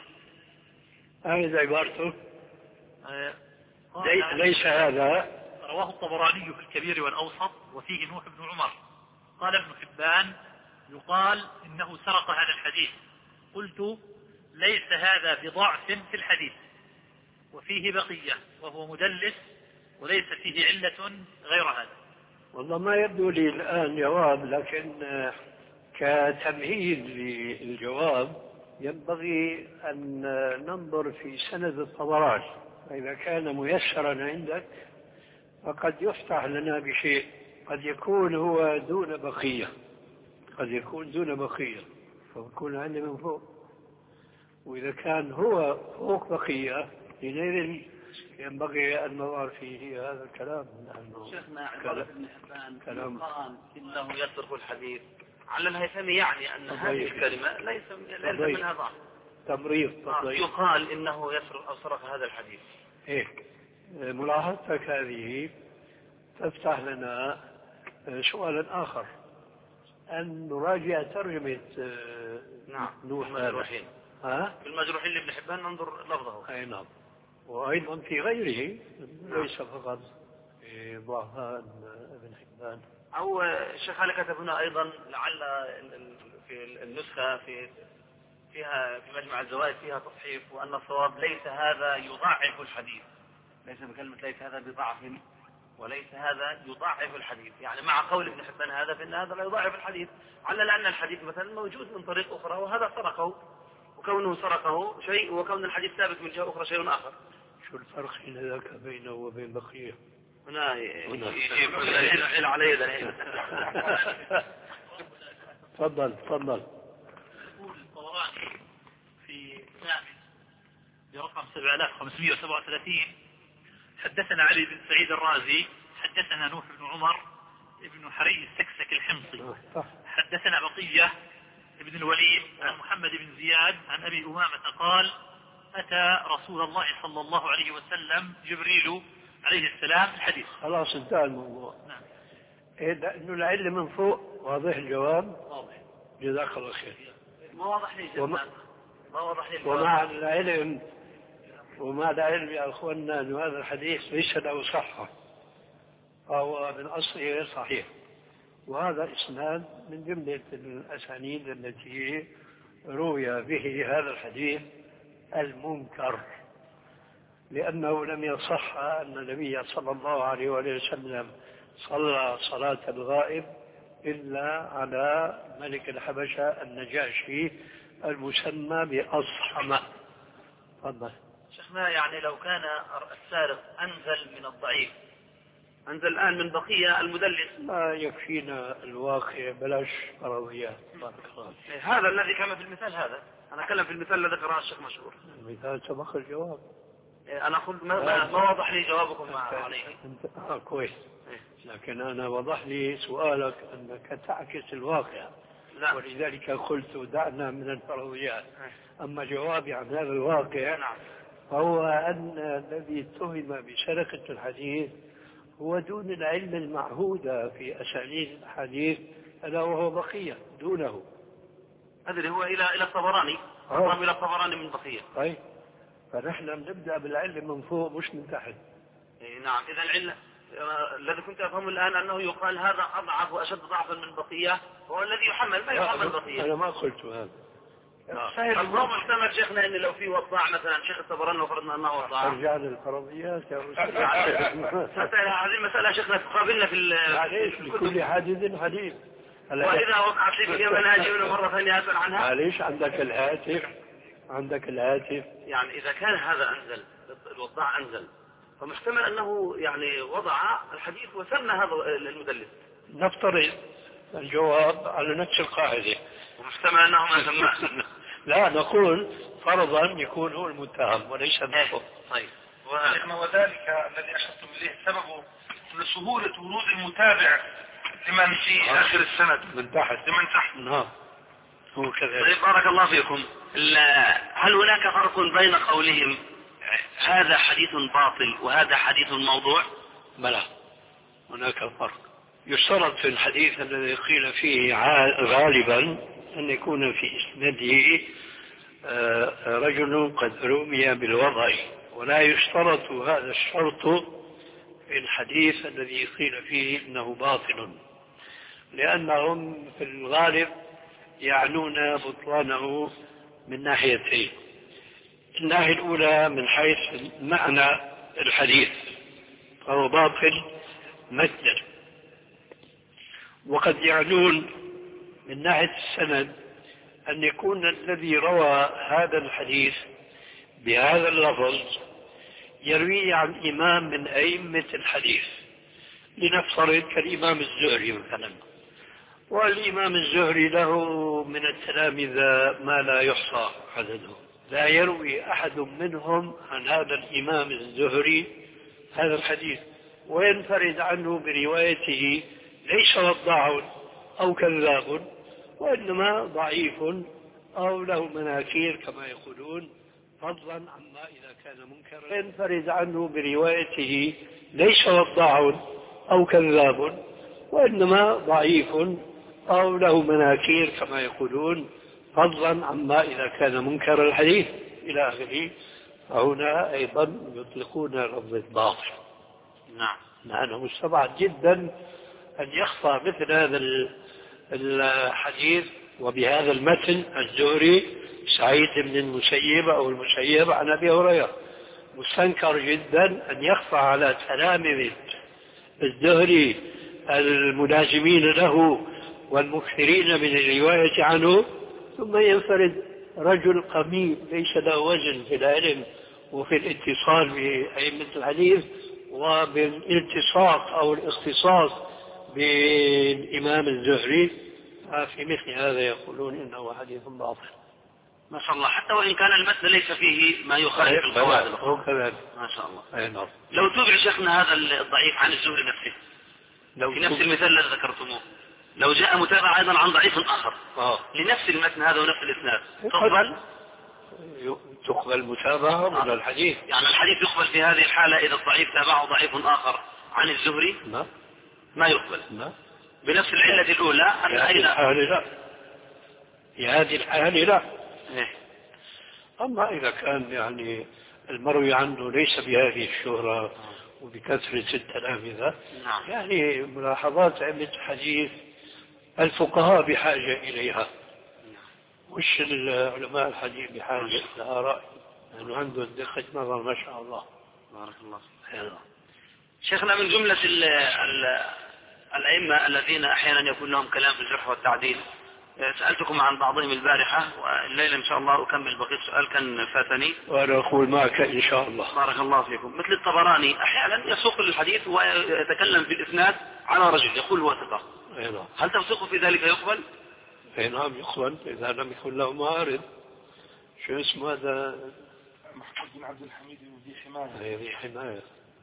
هذه عبارته آه ليس هذا. رواه الطبراني في الكبير والأوسط، وفيه نوح بن عمر. قال ابن حبان: يقال إنه سرق هذا الحديث. قلت: ليس هذا بضعف في الحديث، وفيه بقية وهو مدلس وليس فيه علة غير هذا. والله ما يبدو لي الآن جواب، لكن كتمهيد للجواب ينبغي أن ننظر في سند الطبراني، فإذا كان ميسرا عندك فقد يفتح لنا بشيء، قد يكون هو دون بقية، قد يكون دون بقية فيكون عندي من فوق، وإذا كان هو فوق بقية حينئذ ينبغي أن نظر فيه هذا الكلام. شيخنا عبارة ابن حبان يقال إنه يترك الحديث على الهيثمي، يعني أن هذه الكلمة ليس ليس منها ضعف، تمريض. يقال إنه يسرق أو سرق هذا الحديث. هيك ملاحظتك هذه تفتح لنا سؤالا آخر، أن نراجع ترجمة نعم نوح المجروحين. ها؟ في المجروحين لابن حبان ننظر لفظه. أي نعم، وأيضا في غيره ليس فقط في ضعفاء ابن حبان. أو الشيخ علي كتب هنا أيضا لعل في النسخة في فيها في مجمع الزوائد فيها تصحيف، وأن الصواب ليس هذا يضاعف الحديث، ليس بكلمة ليس هذا بضعف، وليس هذا يضاعف الحديث، يعني مع قول ابن حبان هذا فإن هذا لا يضاعف الحديث، على لأن الحديث مثلا موجود من طريق أخرى وهذا سرقه، وكونه سرقه شيء وكون الحديث ثابت من جهة أخرى شيء آخر. شو الفرق حين ذاك بينه وبين بقية؟ هنا يجيب الحين عليه الحين. تفضل تفضل. يقول الطبراني في الثامن برقم سبعة آلاف وخمسمائة وسبعة وثلاثين: حدثنا علي بن سعيد الرازي حدثنا نوح بن عمر ابن حري السكسك الحمصي حدثنا بقية ابن الوليد عن محمد بن زياد عن أبي أمامة قال: أتى رسول الله صلى الله عليه وسلم جبريل عليه السلام. الحديث خلاص انتهى الموضوع. نعم. إيه إنه العلم من فوق واضح الجواب؟ واضح. جزاك الله خير. ما واضح لي وما, ما واضح لي ومع العلم ومع العلم يا أخواننا أن هذا الحديث ليس له صحة، فهو من أصله صحيح، وهذا إسناد من جملة الأسانيد التي روي به هذا الحديث المنكر، لأنه لم يصح أن النبي صلى الله عليه وسلم صلى صلاة الغائب إلا على ملك الحبشة النجاشي المسمى بأصحمة. تفضل. شيخنا، يعني لو كان السارق أنزل من الضعيف، أنزل الآن من بقية المدلس، ما يكفينا الواقع، بلاش فرضيات. هذا الذي كان في المثال، هذا أنا أتكلم في المثال الذي ذكره الشيخ مشهور. المثال سبق الجواب. أنا أقول ما, ما, ما وضح لي جوابكم عليه. آه كويس، لكن أنا وضح لي سؤالك أنك تعكس الواقع. لا. ولذلك قلت دعنا من الفرضيات. أما جوابي عن هذا الواقع نعم. هو أن الذي اتهم بسرقة الحديث هو دون العلم المعهودة في أسانيد الحديث، ألا وهو بقية دونه. أدري هو إلى إلى الطبراني، أقرب إلى الطبراني من بقية. طيب، فنحن نبدأ بالعلم من فوق مش من تحت. إيه نعم. إذا العلم الذي كنت أفهمه الآن أنه يقال هذا أضعف وأشد ضعفا من بقية، هو الذي يحمل ما يحمل بقية. أنا ما قلت هذا. الضوء محتمل شيخنا أن لو في وضاع مثلا شيخ الطبراني وفرضنا أنه وضاع. أرجع للفرضيات يا أستاذ. هذه المسألة شيخنا تقابلنا في معليش، لكل حادث حديث. وإذا وقعت لي في اليوم أنا أجي مرة ثانية أسأل عنها. معليش، عندك الهاتف، عندك الهاتف. يعني إذا كان هذا أنزل، الوضاع أنزل، فمحتمل أنه يعني وضع الحديث وسمى هذا المدلس. نفترض الجواب على نفس القاعدة، ومحتمل أنه ما سماه. لا، نقول فرضا يكون هو المتهم وليس نفسه. طيب. وذلك الذي أشرتم إليه سببه لسهولة ورود المتابع لمن في آخر السند من تحت لمن تحت. نعم، هو كذلك. طيب، بارك الله فيكم. هل هناك فرق بين قولهم هذا حديث باطل وهذا حديث موضوع؟ بلى، هناك فرق. يشترط في الحديث الذي قيل فيه غالبا أن يكون في إسناده رجل قد رمي بالوضع، ولا يشترط هذا الشرط في الحديث الذي قيل فيه إنه باطل، لأنهم في الغالب يعنون بطلانه من ناحيتين. الناحية الأولى من حيث معنى الحديث فهو باطل متنا، وقد يعنون من ناحية السند أن يكون الذي روى هذا الحديث بهذا اللفظ يروي عن إمام من أئمة الحديث، لنفترض كالإمام الزهري مثلا، والإمام الزهري له من التلامذة ما لا يحصى عدده، لا يروي أحد منهم عن هذا الإمام الزهري هذا الحديث، وينفرد عنه بروايته ليس وضاع أو كذاب، وإنما ضعيف أو له مناكير كما يقولون، فضلا عما إذا كان منكرا. ينفرد عنه بروايته ليس وضاع أو كذاب، وإنما ضعيف أو له مناكير كما يقولون، فضلا عما إذا كان منكر الحديث إلى آخره. فهنا أيضا يطلقون لفظ باطل. نعم. لأنه مستبعد جدا أن يخفى مثل هذا الحديث وبهذا المتن الزهري سعيد بن المسيب أو المسيب عن أبي هريرة. مستنكر جدا أن يخفى على تلامذة الزهري الملازمين له والمكثرين من الرواية عنه، ثم ينفرد رجل قميء ليس له وزن في العلم وفي الاتصال بأئمة الحديث وبالالتصاق أو الاختصاص بالإمام الزهري، في مثل هذا يقولون إنه حديث باطل. ما شاء الله، حتى وإن كان المتن ليس فيه ما يخالف القواعد الأخرى. ما شاء الله. أي نعم. لو تابع شيخنا هذا الضعيف عن الزهري نفسه لو في نفس المثال الذي ذكرتموه، لو جاء متابعة أيضا عن ضعيف آخر آه. لنفس المتن هذا ونفس الإسناد، تقبل تقبل متابعة من الحديث؟ يعني الحديث يقبل في هذه الحالة إذا الضعيف تابعه ضعيف آخر عن الزهري؟ لا ما يقبل. لا. بنفس العلة الأولى. في هذه الحالة لا. في هذه الحالة لا. إيه؟ أما إذا كان يعني المروي عنه ليس بهذه الشهرة وبكثرة التلامذة، نعم. يعني ملاحظات علم الحديث الفقهاء بحاجة إليها، مش العلماء الحديث بحاجة لها رأي، لأنه يعني عنده دقة نظر ما شاء الله. بارك الله فيك. شيخنا، من جملة ال ال الأئمة الذين أحيانا يكون لهم كلام في الجرح والتعديل، سألتكم عن بعضهم البارحة، والليلة إن شاء الله أكمل بقية سؤال كان فاتني وأنا أقول معك إن شاء الله. بارك الله فيكم. مثل الطبراني أحيانا يسوق الحديث ويتكلم في الإسناد على رجل يقول هو ثقة، هل توثيقه في ذلك يقبل؟ أي نعم يقبل إذا لم يكن له معارض. شو اسمه هذا؟ محمود بن عبد الحميد ذي حماية. ذي حماية.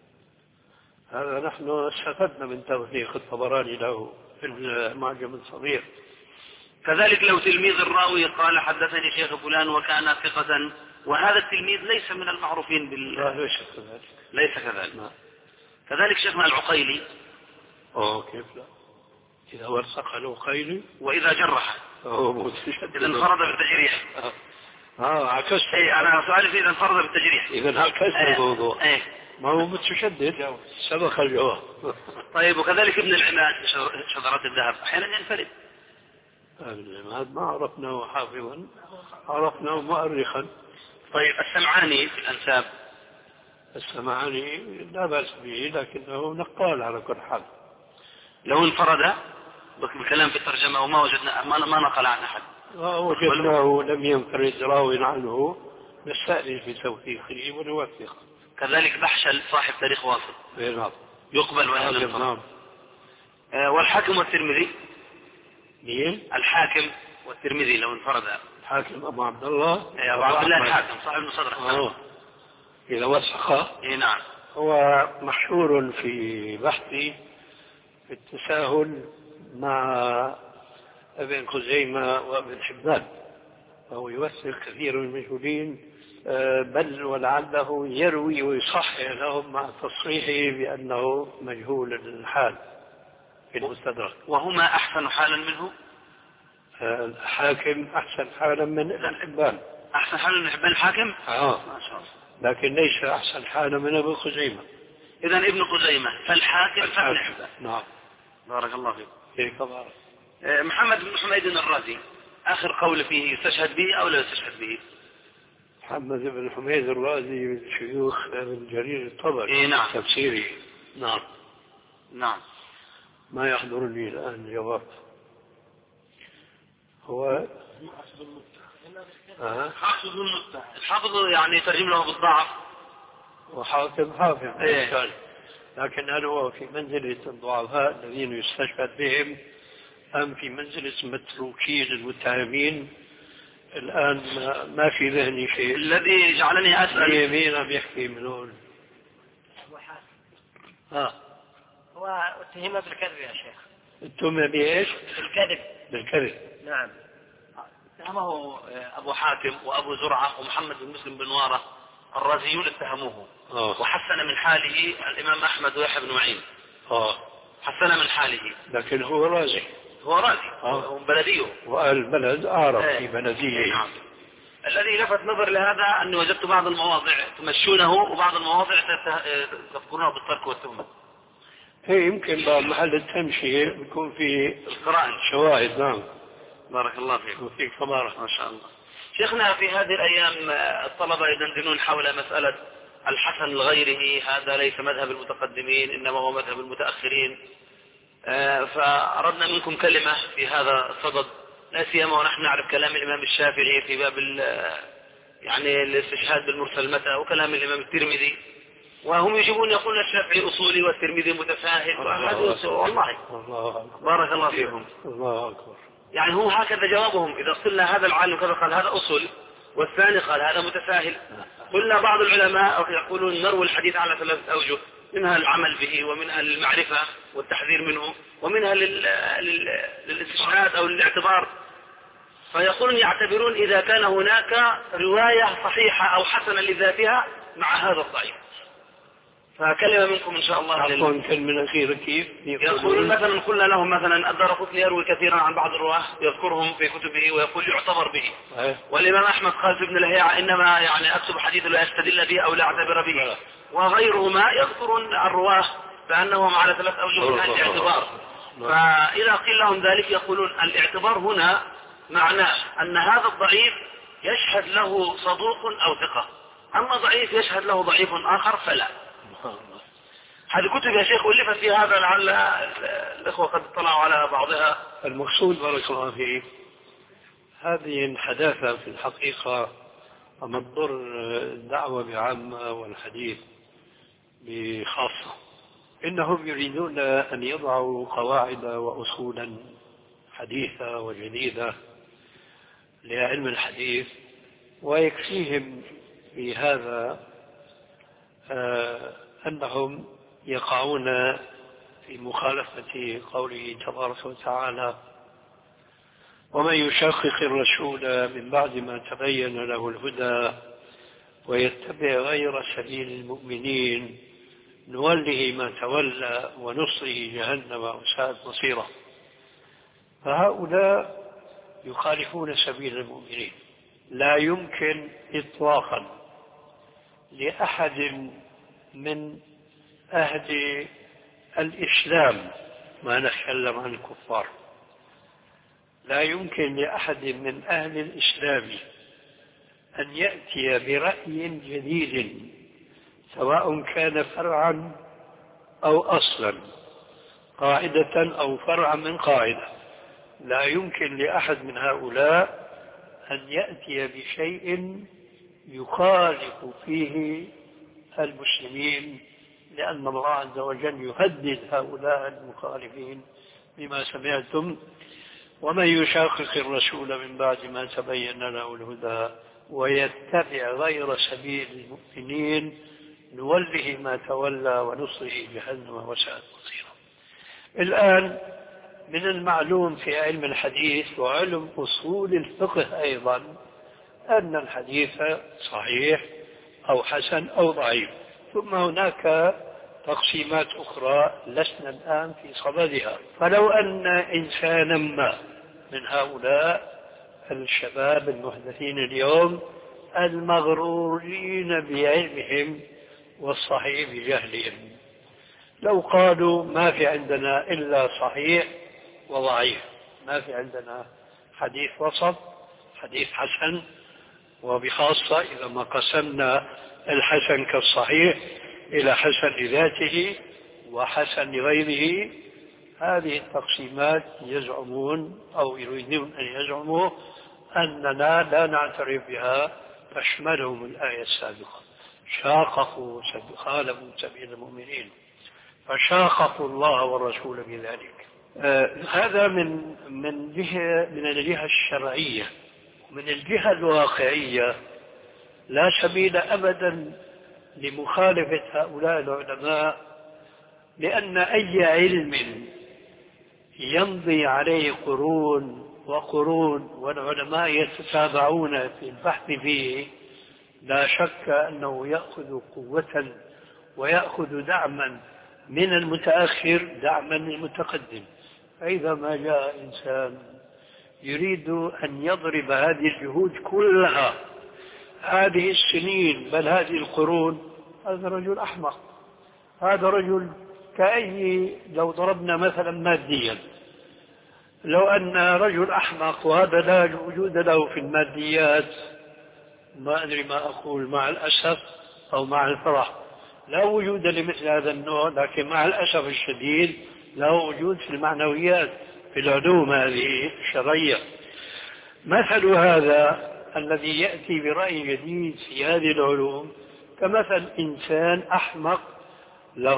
هذا نحن استفدنا من توثيق الطبراني له في المعجم الصغير. كذلك لو تلميذ الراوي قال حدثني شيخ فلان وكان ثقة، وهذا التلميذ ليس من المعروفين بال لا ليس كذلك. ليس كذلك. ما. كذلك شيخنا العقيلي. أوه كيف لا؟ إذا وثق العقيلي وإذا جرح أوه إذا انفرد بالتجريح. آه, آه عكست. إيه أنا سؤالي إذا انفرد بالتجريح. إذا عكست ايه الموضوع. ايه ما هو متشدد سبق الجواب. طيب، وكذلك ابن العماد شذرات الذهب أحيانا ينفرد. ابن العماد ما عرفناه حافظا، عرفناه مؤرخا. طيب، السمعاني في الأنساب. السمعاني لا بأس به لكنه نقال على كل حال. لو انفرد بالكلام في الترجمة وما وجدنا ما, ما نقل عن أحد وجدناه لم ينفرد راو عنه نستأذن في توثيقه ونوثق. كذلك بحشل صاحب تاريخ واصل. نعم يقبل ولا لا؟ نعم. آه والحاكم والترمذي. مين؟ الحاكم والترمذي لو انفرد. الحاكم أبو عبد الله. أبو عبد الله الحاكم صاحب المصدرك. آه. إذا وثق. إيه نعم. هو مشهور في بحثي في التساهل مع ابن خزيمة وابن حبان، فهو يوثق كثير من المجهولين، بل ولعله يروي ويصحح لهم مع تصريحه بأنه مجهول الحال في المستدرك. وهما أحسن حالا منه. الحاكم أحسن حالا من ابن حبان. أحسن حالا من حبان الحاكم. آه. ما شاء الله. لكن ليس أحسن حالا من ابن خزيمة. إذن ابن خزيمة فالحاكم فابن حبان. نعم. بارك الله فيك. فيك بارك. محمد بن حميد الرازي آخر قول فيه يستشهد به أو لا يستشهد به؟ محمد بن حميد الرازي من شيوخ ابن جرير الطبري. إيه نعم. تفسيري. نعم. نعم. ما يحضرني الآن جواب. هو حافظ المتهم. الحافظ يعني يترجم له بالضعف، وحافظ حافظ إيه؟ لكن هل هو في منزلة الضعفاء الذين يستشهد بهم أم في منزلة متروكين المتهمين؟ الآن ما في ذهني شيء. الذي جعلني أسأل مين عم يحكي من هون؟ أبو حاتم. ها هو اتهم بالكذب يا شيخ. اتهم بإيش؟ بالكذب. بالكذب. نعم. اتهمه أبو حاتم وأبو زرعة ومحمد بن مسلم بن وارة الرازيون اتهموه. آه. وحسن من حاله الإمام أحمد ويحيى بن معين. آه. حسن من حاله. لكن هو رازي. هو رازي. آه. هو بلديه. والبلد أعرف ايه. في بلديه. نعم. الذي لفت نظر لهذا أني وجدت بعض المواضع تمشونه وبعض المواضع تذكرونه بالترك والتهمة. هي يمكن بعض محل التمشية بيكون في القرائن شواهد. نعم. بارك الله فيك. وفيك ثمارة ما شاء الله. شيخنا في هذه الأيام الطلبة يدندنون حول مسألة الحسن لغيره، هذا ليس مذهب المتقدمين إنما هو مذهب المتأخرين، فأردنا منكم كلمة في هذا الصدد، لا سيما ونحن نعرف كلام الإمام الشافعي في باب يعني الاستشهاد بالمرسل متى، وكلام الإمام الترمذي، وهم يجيبون يقولون الشافعي أصولي والترمذي متفاهل. والله بارك الله فيكم. الله أكبر. يعني هو هكذا جوابهم، إذا قلنا هذا العالم كذا قال هذا أصول، والثاني قال هذا متساهل. قلنا بعض العلماء يقولون نروي الحديث على ثلاثة أوجه، منها العمل به، ومنها للمعرفة والتحذير منه، ومنها للاستشهاد أو للاعتبار. فيقولون يعتبرون إذا كان هناك رواية صحيحة أو حسنة لذاتها مع هذا الضعيف. فكلمة منكم إن شاء الله. عفوا كلمة أخيرة كيف؟ يقولون مثلا قلنا لهم مثلا الدارقطني يروي كثيرا عن بعض الرواة يذكرهم في كتبه ويقول يعتبر به، والإمام أحمد قال في ابن الهيعة إنما يعني أكتب حديث لا يستدل به أو لا أعتبر به، وغيرهما يذكرون الرواة بأنهم على ثلاث أوجه من الاعتبار. فإذا قيل لهم ذلك يقولون الاعتبار هنا معناه أن هذا الضعيف يشهد له صدوق أو ثقة، أما ضعيف يشهد له ضعيف آخر فلا. هذه كتب يا شيخ ألفت في هذا، لعل الإخوة قد اطلعوا على بعضها. المقصود بارك الله فيك هذه الحداثة في الحقيقة أما تضر الدعوة بعامة والحديث بخاصة. إنهم يريدون أن يضعوا قواعد وأصولا حديثة وجديدة لعلم الحديث، ويكفيهم في هذا آه أنهم يقعون في مخالفة قوله تبارك وتعالى: ومن يشاقق الرسول من بعد ما تبين له الهدى ويتبع غير سبيل المؤمنين نوله ما تولى ونصره جهنم وساءت مصيره. فهؤلاء يخالفون سبيل المؤمنين. لا يمكن إطلاقا لأحد من أهل الإسلام، ما نتكلم عن الكفار، لا يمكن لأحد من أهل الإسلام أن يأتي برأي جديد سواء كان فرعا أو أصلا، قاعدة أو فرعا من قاعدة. لا يمكن لأحد من هؤلاء أن يأتي بشيء يخالف فيه المسلمين، لأن الله عز وجل يهدد هؤلاء المخالفين بما سمعتم: ومن يشاقق الرسول من بعد ما تبين له الهدى ويتبع غير سبيل المؤمنين نوله ما تولى ونصره جهنم وساءت مصيره. الآن من المعلوم في علم الحديث وعلم أصول الفقه أيضا أن الحديث صحيح أو حسن أو ضعيف، ثم هناك تقسيمات أخرى لسنا الآن في صددها. فلو أن إنسانا ما من هؤلاء الشباب المحدثين اليوم المغرورين بعلمهم والصحيح بجهلهم لو قالوا ما في عندنا إلا صحيح وضعيف، ما في عندنا حديث وسط، حديث حسن، وبخاصة إذا ما قسمنا الحسن كالصحيح إلى حسن لذاته وحسن لغيره، هذه التقسيمات يزعمون أو يريدون أن يزعموا أننا لا نعترف بها، تشملهم الآية السابقة. شاققوا خالفوا سبيل المؤمنين فشاققوا الله والرسول بذلك. آه هذا من من جهة من الجهة الشرعية. من الجهة الواقعية لا سبيل أبدا لمخالفة هؤلاء العلماء، لأن أي علم يمضي عليه قرون وقرون والعلماء يتتابعون في البحث فيه لا شك أنه يأخذ قوة ويأخذ دعما من المتأخر دعما من المتقدم. فإذا ما جاء إنسان يريد أن يضرب هذه الجهود كلها هذه السنين بل هذه القرون، هذا رجل أحمق. هذا رجل كأي لو ضربنا مثلا ماديا، لو أن رجل أحمق وهذا لا وجود له في الماديات، ما أدري ما أقول مع الأسف أو مع الفرح، لا وجود لمثل هذا النوع، لكن مع الأسف الشديد له وجود في المعنويات في العلوم هذه الشرعية. مثل هذا الذي يأتي برأي جديد في هذه العلوم كمثل إنسان أحمق له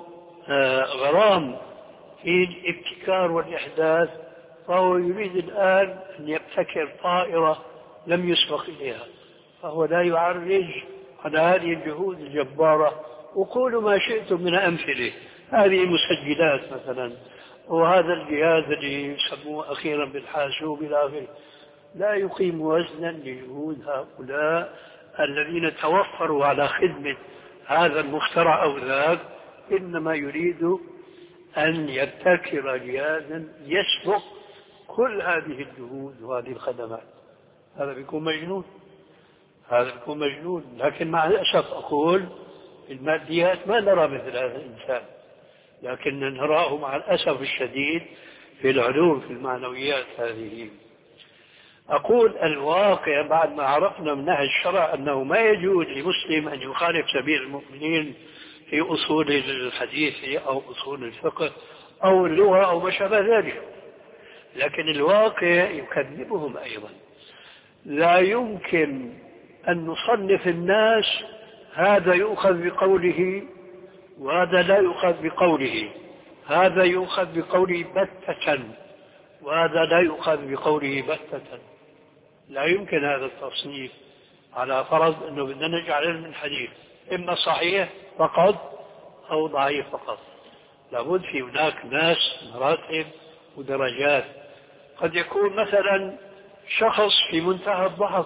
غرام في الابتكار والإحداث، فهو يريد الآن أن يبتكر طائرة لم يسبق إليها، فهو لا يعرج على هذه الجهود الجبارة. وقولوا ما شئتم من أمثله، هذه مسجلات مثلا، وهذا الجهاز الذي يسموه أخيرا بالحاسوب إلى آخره، لا يقيم وزنا لجهود هؤلاء الذين توفروا على خدمة هذا المخترع أو ذاك، إنما يريد أن يبتكر جهازا يسبق كل هذه الجهود وهذه الخدمات. هذا بيكون مجنون، هذا بيكون مجنون. لكن مع الأسف أقول الماديات ما نرى مثل هذا الإنسان، لكن نراه مع الأسف الشديد في العلوم في المعنويات هذه. أقول الواقع بعد ما عرفنا من نهج الشرع أنه ما يجوز لمسلم أن يخالف سبيل المؤمنين في أصول الحديث أو أصول الفقه أو اللغة أو ما شابه ذلك، لكن الواقع يكذبهم أيضا. لا يمكن أن نصنف الناس هذا يؤخذ بقوله وهذا لا يؤخذ بقوله، هذا يؤخذ بقوله بتة وهذا لا يؤخذ بقوله بتة. لا يمكن هذا التصنيف على فرض أنه بدنا نجعل علم الحديث إما صحيح فقط أو ضعيف فقط. لابد في هناك ناس مراتب ودرجات. قد يكون مثلا شخص في منتهى الضعف،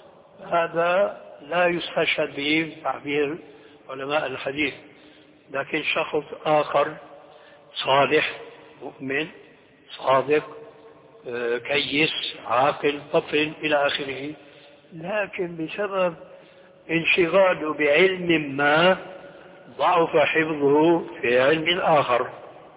هذا لا يستشهد به تعبير علماء الحديث، لكن شخص آخر صالح مؤمن صادق كيس عاقل طفل إلى آخره، لكن بسبب انشغاله بعلم ما ضعف حفظه في علم آخر،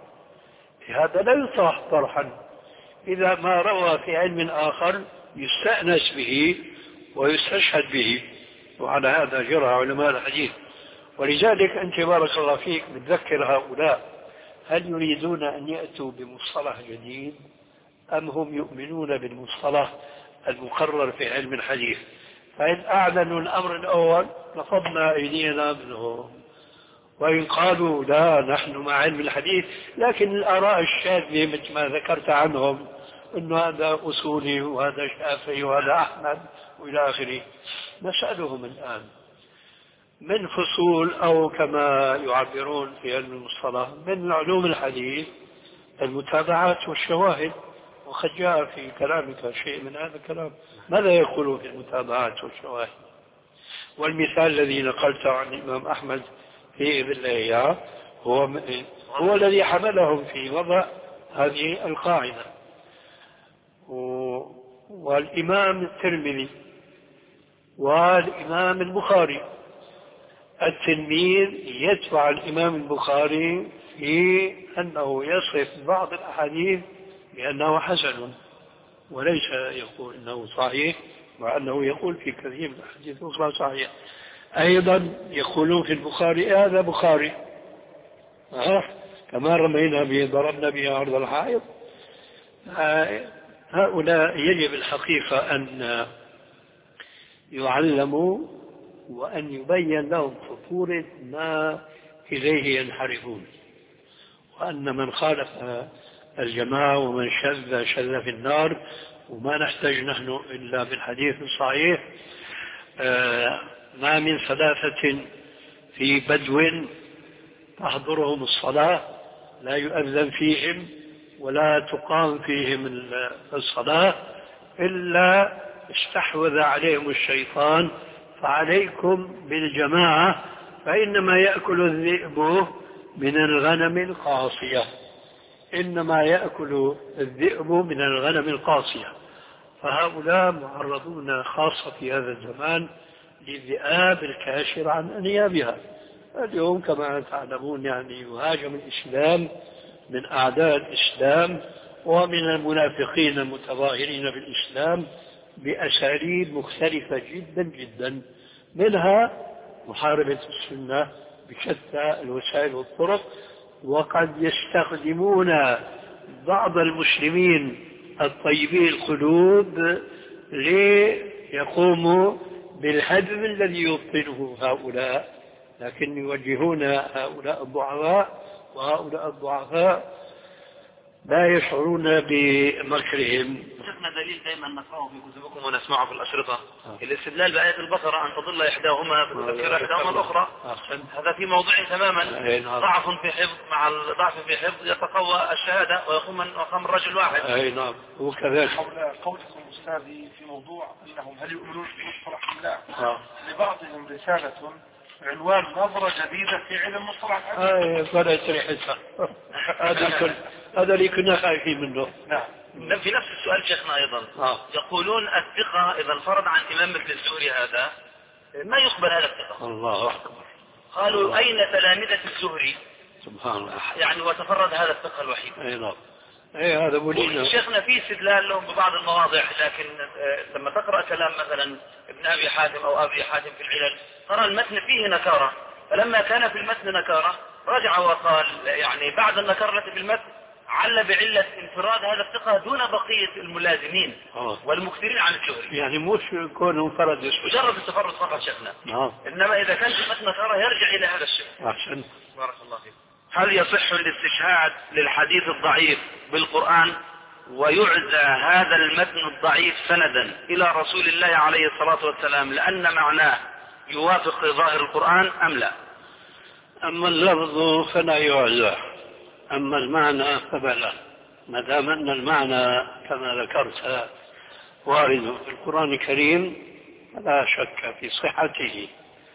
هذا لا يطرح طرحا. إذا ما روى في علم آخر يستأنس به ويستشهد به، وعلى هذا جرى علماء الحديث. ولذلك أنت بارك الله فيك بتذكر هؤلاء، هل يريدون أن يأتوا بمصطلح جديد أم هم يؤمنون بالمصطلح المقرر في علم الحديث؟ فإن أعلنوا الأمر الأول نفضنا أيدينا منهم، وإن قالوا لا نحن مع علم الحديث لكن الآراء الشاذة مثل ما ذكرت عنهم أنه هذا أصولي وهذا شافعي وهذا أحمد وإلى آخره، نسألهم الآن من فصول أو كما يعبرون في علم المصطلح من علوم الحديث المتابعات والشواهد. وقد جاء في كلامك شيء من هذا الكلام، ماذا يقولون في المتابعات والشواهد؟ والمثال الذي نقلته عن الإمام أحمد في ذي الأيام هو هو الذي حملهم في وضع هذه القاعدة. والإمام الترمذي والإمام البخاري، التلميذ يتبع الإمام البخاري في أنه يصف بعض الأحاديث بأنه حسن، وليس يقول أنه صحيح، مع أنه يقول في كثير من الأحاديث الأخرى صحيح. أيضا يقولون في البخاري هذا بخاري، كما رمينا به ضربنا به عرض الحائط. هؤلاء يجب الحقيقة أن يعلموا وأن يبين لهم خطورة ما إليه ينحرفون، وأن من خالف الجماعة ومن شذ شذ في النار، وما نحتاج نحن إلا بالحديث الصحيح ما من ثلاثة في بدو تحضرهم الصلاة لا يؤذن فيهم ولا تقام فيهم الصلاة إلا استحوذ عليهم الشيطان، فعليكم بالجماعة فإنما يأكل الذئب من الغنم القاصية، إنما يأكل الذئب من الغنم القاصية. فهؤلاء معرضون خاصة في هذا الزمان للذئاب الكاشر عن أنيابها. اليوم كما تعلمون يعني يهاجم الإسلام من أعداء الإسلام ومن المنافقين المتظاهرين بالإسلام بأساليب مختلفة جدا جدا، منها محاربة السنة بشتى الوسائل والطرق، وقد يستخدمون بعض المسلمين الطيبين القلوب ليقوموا بالهدم الذي يبطنه هؤلاء، لكن يوجهون هؤلاء الضعفاء، وهؤلاء الضعفاء لا يشعرون بمكرهم. شفنا دليل دائما نقرأه في كتبكم ونسمعه في الأشرطة آه. الاستدلال بآية البقرة أن تضل إحداهما فتذكر إحداهما الأخرى. هذا في موضع تماما ضعف في حفظ مع الضعف في حفظ يتقوى الشهادة ويقوم مقام الرجل واحد. أي نعم وكذلك. حول قولكم أستاذي في موضوع أنهم هل يؤمنون بمصطلح الله آه. لبعضهم رسالة عنوان نظرة جديدة في علم مصطلح الحديث. آه فلا يتريحها. هذا هذا اللي كنا خايفين منه. نعم. في نفس السؤال شيخنا أيضا آه. يقولون الثقة إذا انفرد عن إمام مثل الزهري هذا ما يقبل هذا الثقة. الله أكبر. قالوا الله. أين تلامذة الزهري سبحان الله يعني وتفرد هذا الثقة الوحيد. أي نعم. أي هذا بولينا. شيخنا في استدلال لهم ببعض المواضع، لكن لما تقرأ كلام مثلا ابن أبي حاتم أو أبي حاتم في العلل ترى المتن فيه نكارة، فلما كان في المتن نكارة رجع وقال يعني بعد النكارة التي في المتن عل بعلة انفراد هذا الثقة دون بقية الملازمين أوه. والمكثرين عن الجهري. يعني مش كونه انفرد مجرد التفرد فقط شيخنا. أوه. إنما إذا كان في المتن نكارة يرجع إلى هذا الشيء. أحسن. بارك الله فيك. هل يصح الاستشهاد للحديث الضعيف بالقرآن ويعزى هذا المتن الضعيف سندا إلى رسول الله عليه الصلاة والسلام لأن معناه يوافق ظاهر القرآن أم لا؟ أما اللفظ فلا يعزى، أما المعنى فبلا، ما دام أن المعنى كما ذكرت وارد في القرآن الكريم فلا شك في صحته.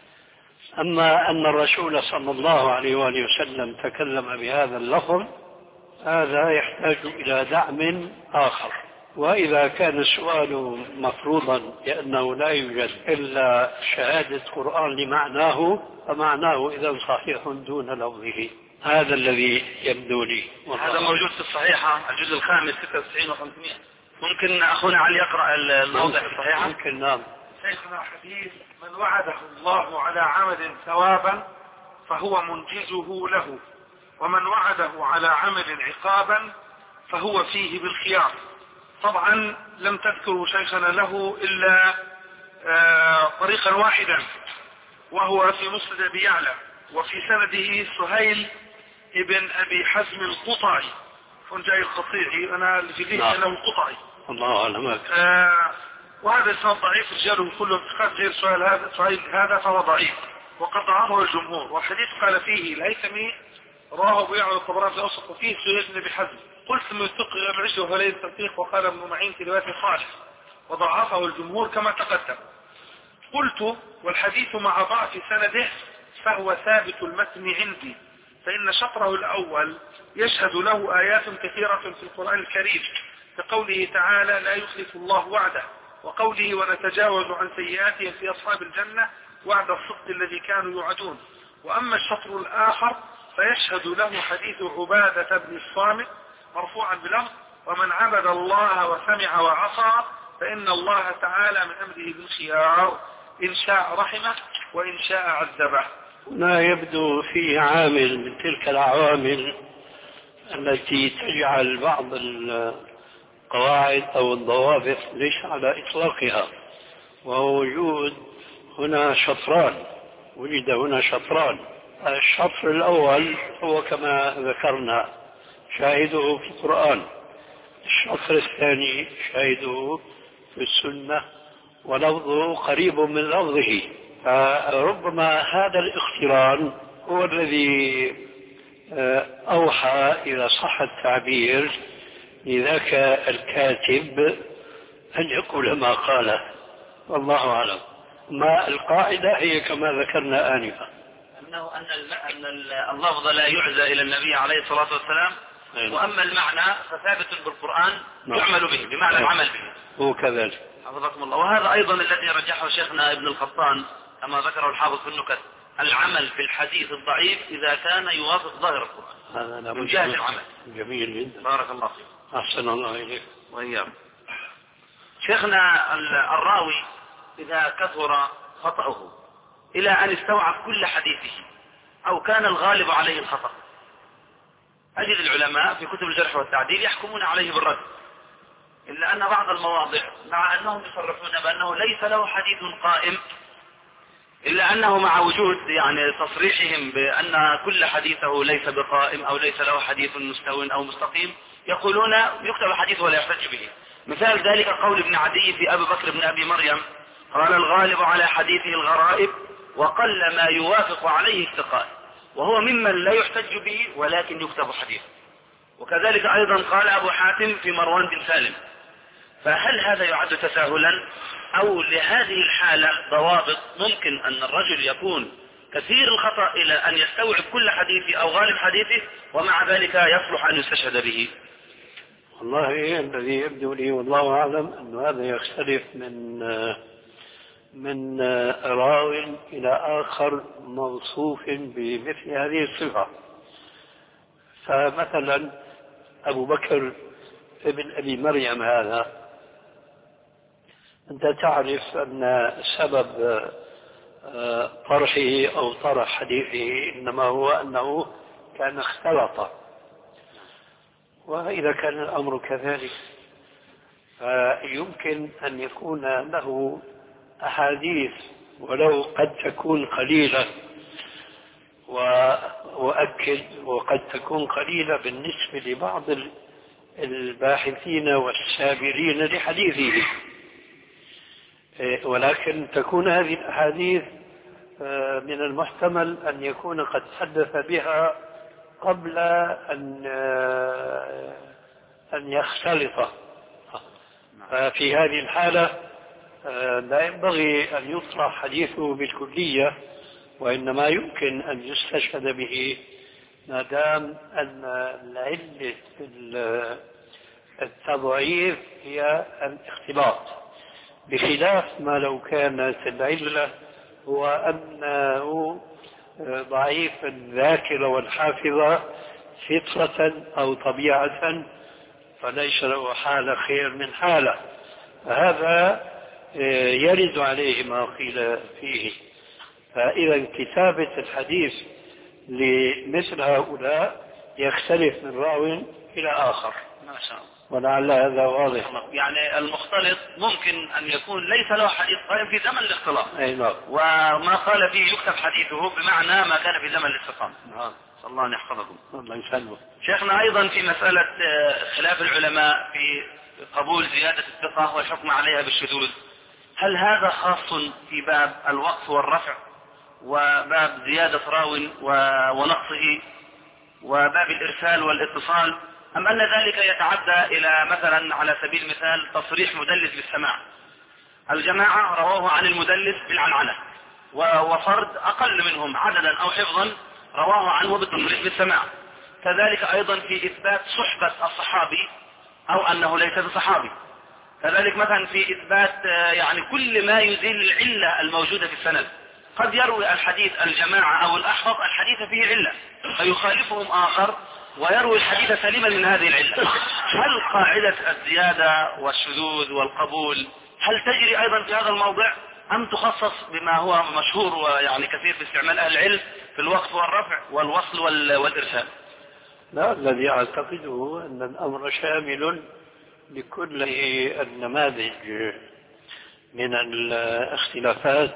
أما أن الرسول صلى الله عليه وآله وسلم تكلم بهذا اللفظ هذا يحتاج إلى دعم آخر. وإذا كان السؤال مفروضا لأنه لا يوجد إلا شهادة قرآن لمعناه فمعناه إذا صحيح دون لفظه، هذا الذي يبدو لي. هذا موجود في الصحيحة الجزء الخامس ستة وتسعين وخمسمائة. ممكن أخونا علي يقرأ الموضع في الصحيحة؟ ممكن نعم. شيخنا حديث من وعده الله على عمل ثوابا فهو منجزه له، ومن وعده على عمل عقابا فهو فيه بالخيار. طبعا لم تذكروا شيخنا له إلا آه طريقا واحدا وهو في مسند أبي يعلى وفي سنده سهيل ابن أبي حزم القطعي فنجاي القطيعي أنا الجديد أنه القطعي الله أعلم. آه وهذا الإسناد ضعيف رجاله كلهم ثقات غير سؤال هذا سؤال هذا فهو ضعيف وقد ضعفه الجمهور. والحديث قال فيه الهيثمي رواه أبو يعلى الطبراني في الأوسط وفيه سهيل بن أبي حزم. قلت من الثقة العشر وليس التوثيق وقال ابن معين في رواية صالح وضعفه الجمهور كما تقدم. قلت والحديث مع ضعف سنده فهو ثابت المتن عندي، فإن شطره الأول يشهد له آيات كثيرة في القرآن الكريم كقوله تعالى لا يخلف الله وعده، وقوله ونتجاوز عن سيئاتهم في أصحاب الجنة وعد الصدق الذي كانوا يوعدون. وأما الشطر الآخر فيشهد له حديث عبادة بن الصامت مرفوعا بلفظ ومن عبد الله وسمع وعصى فإن الله تعالى من أمره بالخيار إن شاء رحمه وإن شاء عذبه. هنا يبدو فيه عامل من تلك العوامل التي تجعل بعض القواعد أو الضوابط ليس على إطلاقها، وهو وجود هنا شطران، وجد هنا شطران. الشطر الأول هو كما ذكرنا شاهده في القرآن، الشطر الثاني شاهده في السنة ولفظه قريب من لفظه. فربما هذا الاقتران هو الذي أوحى إلى صح التعبير لذاك الكاتب أن يقول ما قاله، والله أعلم. ما القاعدة هي كما ذكرنا آنفا، أنه أن أن اللفظ لا يعزى إلى النبي عليه الصلاة والسلام، وأما المعنى فثابت بالقرآن يعمل به بمعنى العمل به. هو كذلك حفظكم الله. وهذا أيضا الذي رجحه شيخنا ابن القطان كما ذكره الحافظ في النكت، العمل في الحديث الضعيف إذا كان يوافق ظاهر القرآن، هذا من جهة العمل. جميل جدا، بارك الله فيك. أحسن الله إليك وإياكم. شيخنا الراوي إذا كثر خطأه إلى أن استوعب كل حديثه أو كان الغالب عليه الخطأ، أجد العلماء في كتب الجرح والتعديل يحكمون عليه بالرد، إلا أن بعض المواضع مع أنهم يصرحون بأنه ليس له حديث قائم، إلا أنه مع وجود يعني تصريحهم بأن كل حديثه ليس بقائم أو ليس له حديث مستو أو مستقيم، يقولون يكتب حديث ولا يحتج به. مثال ذلك قول ابن عدي في أبي بكر بن أبي مريم، قال الغالب على حديثه الغرائب وقل ما يوافق عليه الثقات، وهو ممن لا يحتج به ولكن يكتب حديث. وكذلك أيضا قال أبو حاتم في مروان بن سالم. فهل هذا يعد تساهلا أو لهذه الحالة ضوابط ممكن أن الرجل يكون كثير الخطأ إلى أن يستوعب كل حديثه أو غالب حديثه ومع ذلك يصلح أن يستشهد به؟ والله الذي يبدو لي والله أعلم أن هذا يختلف من من راو إلى آخر موصوف بمثل هذه الصفة. فمثلا أبو بكر ابن أبي مريم هذا أنت تعرف أن سبب طرحه أو طرح حديثه إنما هو أنه كان اختلط، وإذا كان الأمر كذلك فيمكن أن يكون له أحاديث ولو قد تكون قليلة، وأؤكد وقد تكون قليلة بالنسبة لبعض الباحثين والسابرين لحديثه، ولكن تكون هذه الأحاديث من المحتمل أن يكون قد حدث بها قبل أن أن يختلط. في هذه الحالة لا ينبغي أن يطرح حديثه بالكلية، وإنما يمكن أن يستشهد به ما دام أن العلة التضعيف هي الاختلاط، بخلاف ما لو كانت العلة هو أنه ضعيف الذاكرة والحافظة فطرة أو طبيعة، فليس له حالة خير من حالة، فهذا يرد عليه ما قيل فيه. فإذا كتابة الحديث لمثل هؤلاء يختلف من راو إلى آخر. ما شاء الله. ولعل هذا واضح. يعني المختلط ممكن أن يكون ليس له حديث قائم في زمن الاختلاط، أي نعم، وما قال فيه يكتب حديثه بمعنى ما كان في زمن الاستقامة. نعم. صلى الله أن يحفظكم. الله يسلمك. شيخنا أيضا في مسألة خلاف العلماء في قبول زيادة الثقة والحكم عليها بالشذوذ، هل هذا خاص في باب الوقف والرفع وباب زيادة راو ونقصه وباب الإرسال والاتصال، أم أن ذلك يتعدى إلى مثلا على سبيل المثال تصريح مدلس بالسماع؟ الجماعة رواه عن المدلس بالعنعنة، وفرد أقل منهم عددا أو حفظا رواه عنه بالتصريح بالسماع. كذلك أيضا في إثبات صحبة الصحابي أو أنه ليس بصحابي. كذلك مثلا في إثبات يعني كل ما يزيل العلة الموجودة في السند. قد يروي الحديث الجماعة أو الأحفظ الحديث فيه علة فيخالفهم آخر ويروي الحديث سليما من هذه العلة. هل قاعدة الزيادة والشذوذ والقبول هل تجري أيضا في هذا الموضع أم تخصص بما هو مشهور ويعني كثير في استعمال أهل العلم في الوقف والرفع والوصل والإرسال؟ لا، الذي أعتقده أن الأمر شامل لكل النماذج من الاختلافات،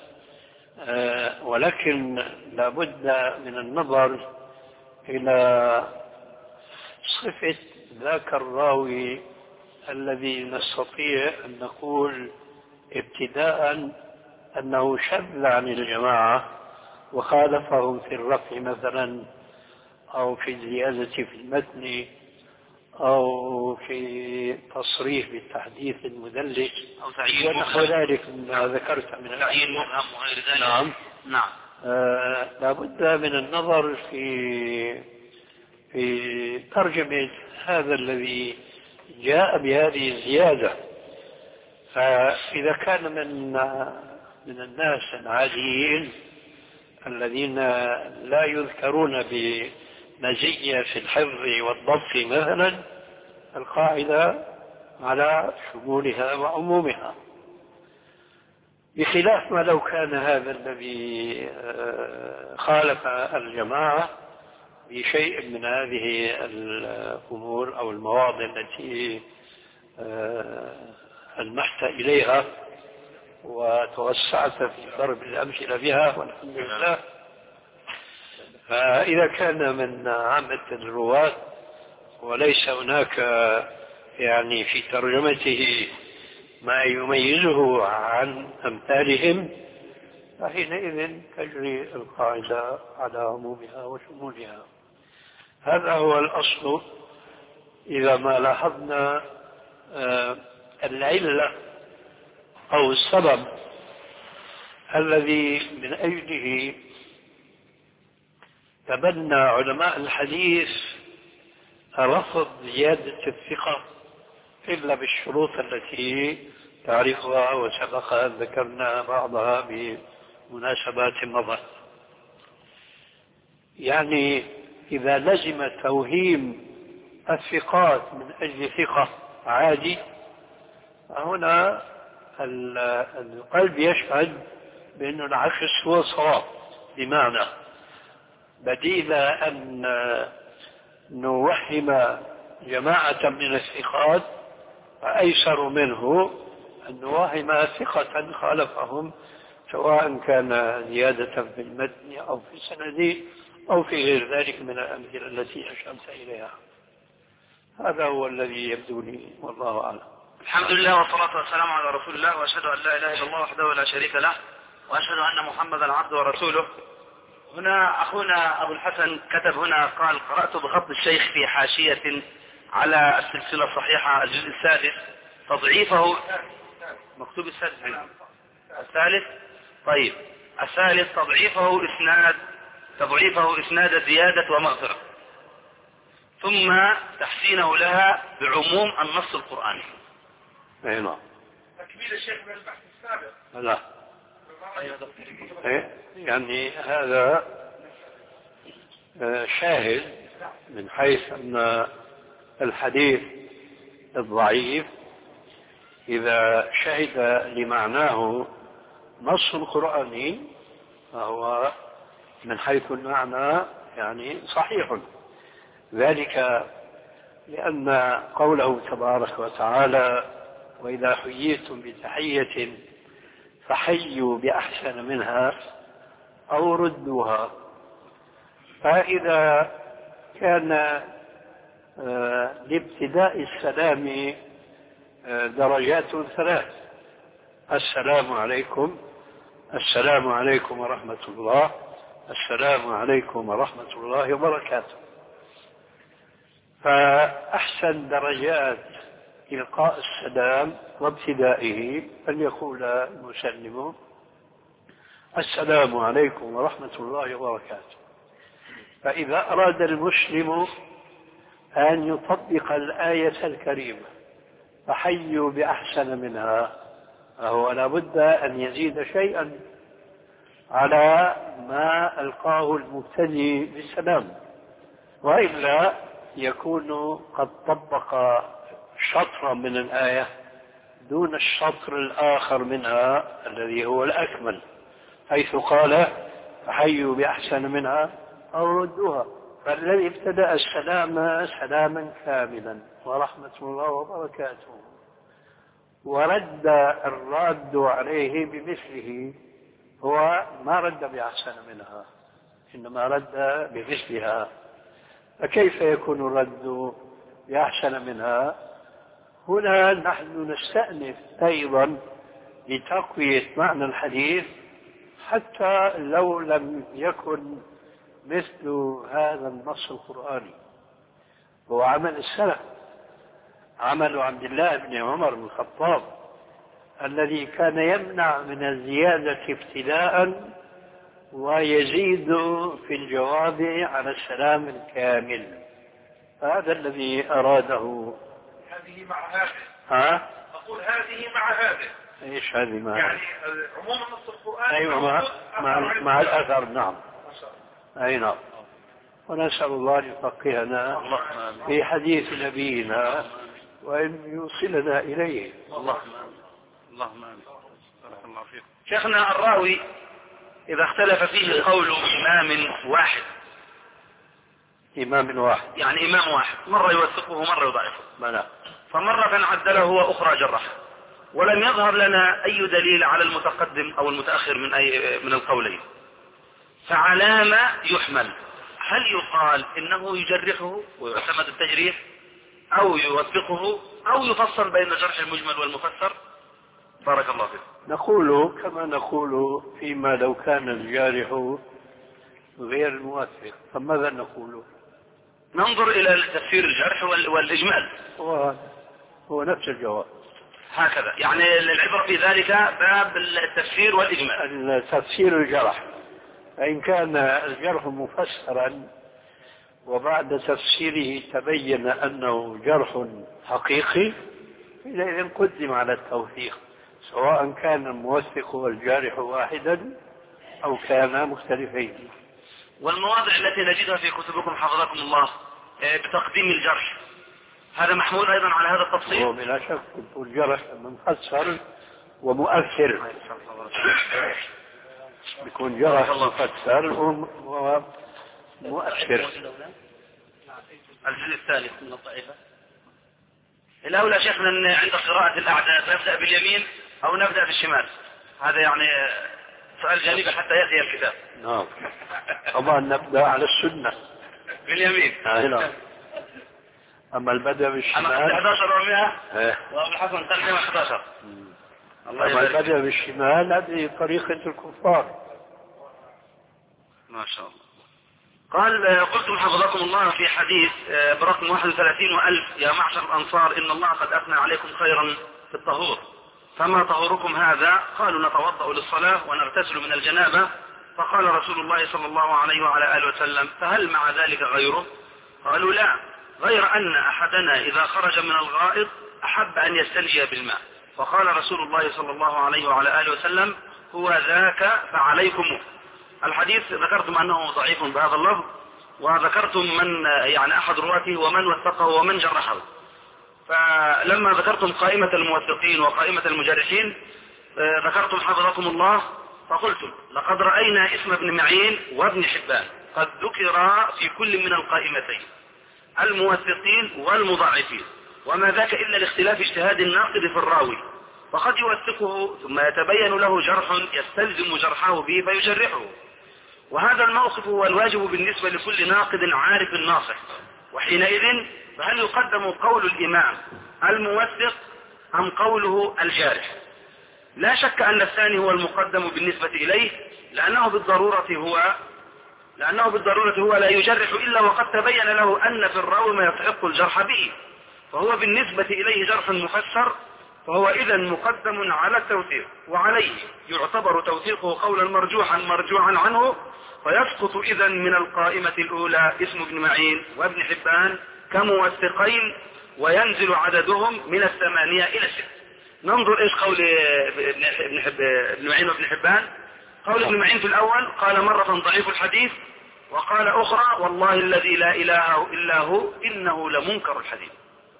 ولكن لابد من النظر إلى صفة ذاك الراوي الذي نستطيع أن نقول ابتداء أنه شذ عن الجماعة وخالفهم في الرفع مثلا، أو في الزيادة في المتن، أو في تصريح بالتحديث المدلس أو تعيين ونحو ذلك مما ذكرت من تعيين مبهم وغير ذلك. نعم نعم. آه لابد من النظر في في ترجمة هذا الذي جاء بهذه الزيادة. فإذا كان من من الناس العاديين الذين لا يذكرون بمزية في الحفظ والضبط مثلا، القاعدة على شمولها وعمومها، بخلاف ما لو كان هذا الذي خالف الجماعة بشيء من هذه الأمور أو المواضع التي ألمحت إليها وتوسعت في ضرب الأمثلة بها والحمد لله. فإذا كان من عامة الرواة وليس هناك يعني في ترجمته ما يميزه عن أمثالهم، فحينئذ تجري القاعدة على عمومها وشمولها. هذا هو الأصل. إذا ما لاحظنا العلة أو السبب الذي من أجله تبنى علماء الحديث رفض زيادة الثقة إلا بالشروط التي تعرفها وسبق أن ذكرنا بعضها بمناسبات مضت، يعني إذا لزم توهيم الثقات من أجل ثقة عادي، هنا القلب يشهد بأن العكس هو صواب، بمعنى بديل أن نوهم جماعة من الثقات فأيسر منه أن نوهم ثقة خالفهم، سواء كان زيادة في المتن أو في السند أو في غير ذلك من الأمثلة التي أشرت إليها. هذا هو الذي يبدو لي والله أعلم. الحمد لله والصلاة والسلام على رسول الله، وأشهد أن لا إله إلا الله وحده لا شريك له، وأشهد أن محمدا عبده ورسوله. هنا أخونا أبو الحسن كتب هنا قال: قرأت بخط الشيخ في حاشية على السلسلة الصحيحة الجزء السادس تضعيفه. مكتوب السادس الثالث. طيب الثالث تضعيفه إسناد تضعيفه إسناد زيادة ومغفرة، ثم تحسينه لها بعموم النص القرآني. أي نعم. تكميل الشيخ من البحث السابق. لا. إيه؟ يعني هذا شاهد من حيث أن الحديث الضعيف إذا شهد لمعناه نص قرآني فهو من حيث المعنى يعني صحيح، ذلك لأن قوله تبارك وتعالى: وإذا حييتم بتحية فحيوا بأحسن منها أو ردوها. فإذا كان لابتداء السلام درجات ثلاث: السلام عليكم، السلام عليكم ورحمة الله، السلام عليكم ورحمة الله وبركاته. فأحسن درجات إلقاء السلام وابتدائه أن يقول المسلم: السلام عليكم ورحمة الله وبركاته. فإذا أراد المسلم أن يطبق الآية الكريمة فحيوا بأحسن منها، فهو لابد أن يزيد شيئا على ما ألقاه المبتدئ بالسلام، وإلا يكون قد طبق شطرا من الآية دون الشطر الآخر منها الذي هو الأكمل، حيث قال: فحيوا بأحسن منها أو ردوها. فالذي ابتدأ السلام سلاما كاملا ورحمة الله وبركاته، ورد الراد عليه بمثله، هو ما رد بأحسن منها إنما رد بمثلها، فكيف يكون الرد بأحسن منها؟ هنا نحن نستأنف أيضا لتقوية معنى الحديث، حتى لو لم يكن مثل هذا النص القرآني. هو عمل السلف، عمل عبد الله بن عمر بن الخطاب الذي كان يمنع من الزيادة ابتداء ويزيد في الجواب على السلام الكامل. هذا الذي أراده. هذه مع هذه. ها؟ أقول هذه مع هذه. إيش هذه مع؟ يعني عموم النص القرآني. أيوة مع مع, مع الأثر. نعم. أي نعم. ونسأل الله أن يفقهنا في حديث نبينا وأن يوصلنا إليه. اللهم اللهم آمين. بارك الله فيك. شيخنا الراوي إذا اختلف فيه قول إمام واحد، إمام واحد يعني إمام واحد مرة يوثقه ومرة يضعفه، منع. فمرة عدله وأخرى جرحه، ولم يظهر لنا أي دليل على المتقدم أو المتأخر من أي من القولين، فعلى ما يحمل؟ هل يقال إنه يجرحه ويعتمد التجريح، أو يوثقه، أو يفصل بين الجرح المجمل والمفسر؟ بارك الله فيك. نقول كما نقول فيما لو كان الجارح غير الموثق، فماذا نقول؟ ننظر إلى تفسير الجرح والإجمال. هو, هو نفس الجواب. هكذا يعني العبرة في ذلك باب التفسير والإجمال. التفسير الجرح، فإن كان الجرح مفسرا وبعد تفسيره تبين أنه جرح حقيقي، إذا قدم على التوثيق، سواء كان الموثق والجارح واحدا أو كان مختلفين. والمواضع التي نجدها في كتبكم حفظكم الله بتقديم الجرح، هذا محمول أيضا على هذا التفصيل؟ هو بلا شك الجرح مفسر ومؤثر، بيكون جرح مفسر ومؤثر. الجزء الثالث من الطائفة. الأولى شيخنا عند قراءة الأعداد نبدأ باليمين أو نبدأ بالشمال؟ هذا يعني سؤال جانبي حتى يأتي الكتاب. نعم طبعا نبدأ على السنة باليمين. نعم. أما البدء بالشمال أما أحد عشر ومئة وأبو الحسن تقدم أحد عشر. أما البدء بالشمال هذه طريقة الكفار. ما شاء الله. قال قلتم حفظكم الله في حديث برقم واحد وثلاثين وألف: يا معشر الأنصار إن الله قد أثنى عليكم خيرا في الطهور، فما طهوركم هذا؟ قالوا نتوضأ للصلاة ونغتسل من الجنابة. فقال رسول الله صلى الله عليه وعلى آله وسلم: فهل مع ذلك غيره؟ قالوا لا، غير أن أحدنا إذا خرج من الغائط أحب أن يستنجي بالماء. فقال رسول الله صلى الله عليه وعلى آله وسلم: هو ذاك فعليكم. الحديث ذكرتم أنه ضعيف بهذا اللفظ، وذكرتم من يعني أحد رواته ومن وثقه ومن جرحه، فلما ذكرتم قائمة الموثقين وقائمة المجرحين ذكرتم حفظكم الله فقلتم: لقد رأينا اسم ابن معين وابن حبان قد ذكر في كل من القائمتين، الموثقين والمضاعفين، وما ذاك إلا لاختلاف اجتهاد الناقد في الراوي، فقد يوثقه ثم يتبين له جرح يستلزم جرحه به فيجرحه. وهذا الموقف هو الواجب بالنسبة لكل ناقد عارف ناصح. وحينئذ فهل يقدم قول الإمام الموثق أم قوله الجارح؟ لا شك أن الثاني هو المقدم بالنسبة إليه، لأنه بالضرورة هو لأنه بالضرورة هو لا يجرح إلا وقد تبين له أن في الراوي ما يستحق الجرح به، فهو بالنسبة إليه جرح مفسر، فهو إذا مقدم على التوثيق، وعليه يعتبر توثيقه قولا مرجوحا مرجوعا عنه، فيسقط إذا من القائمة الأولى اسم ابن معين وابن حبان كموثقين، وينزل عددهم من الثمانية إلى الست. ننظر إيش قول ابن, حب... ابن معين وابن حبان. قول ابن معين في الأول قال مرة ضعيف الحديث، وقال أخرى والله الذي لا إله إلا هو إنه لمنكر الحديث.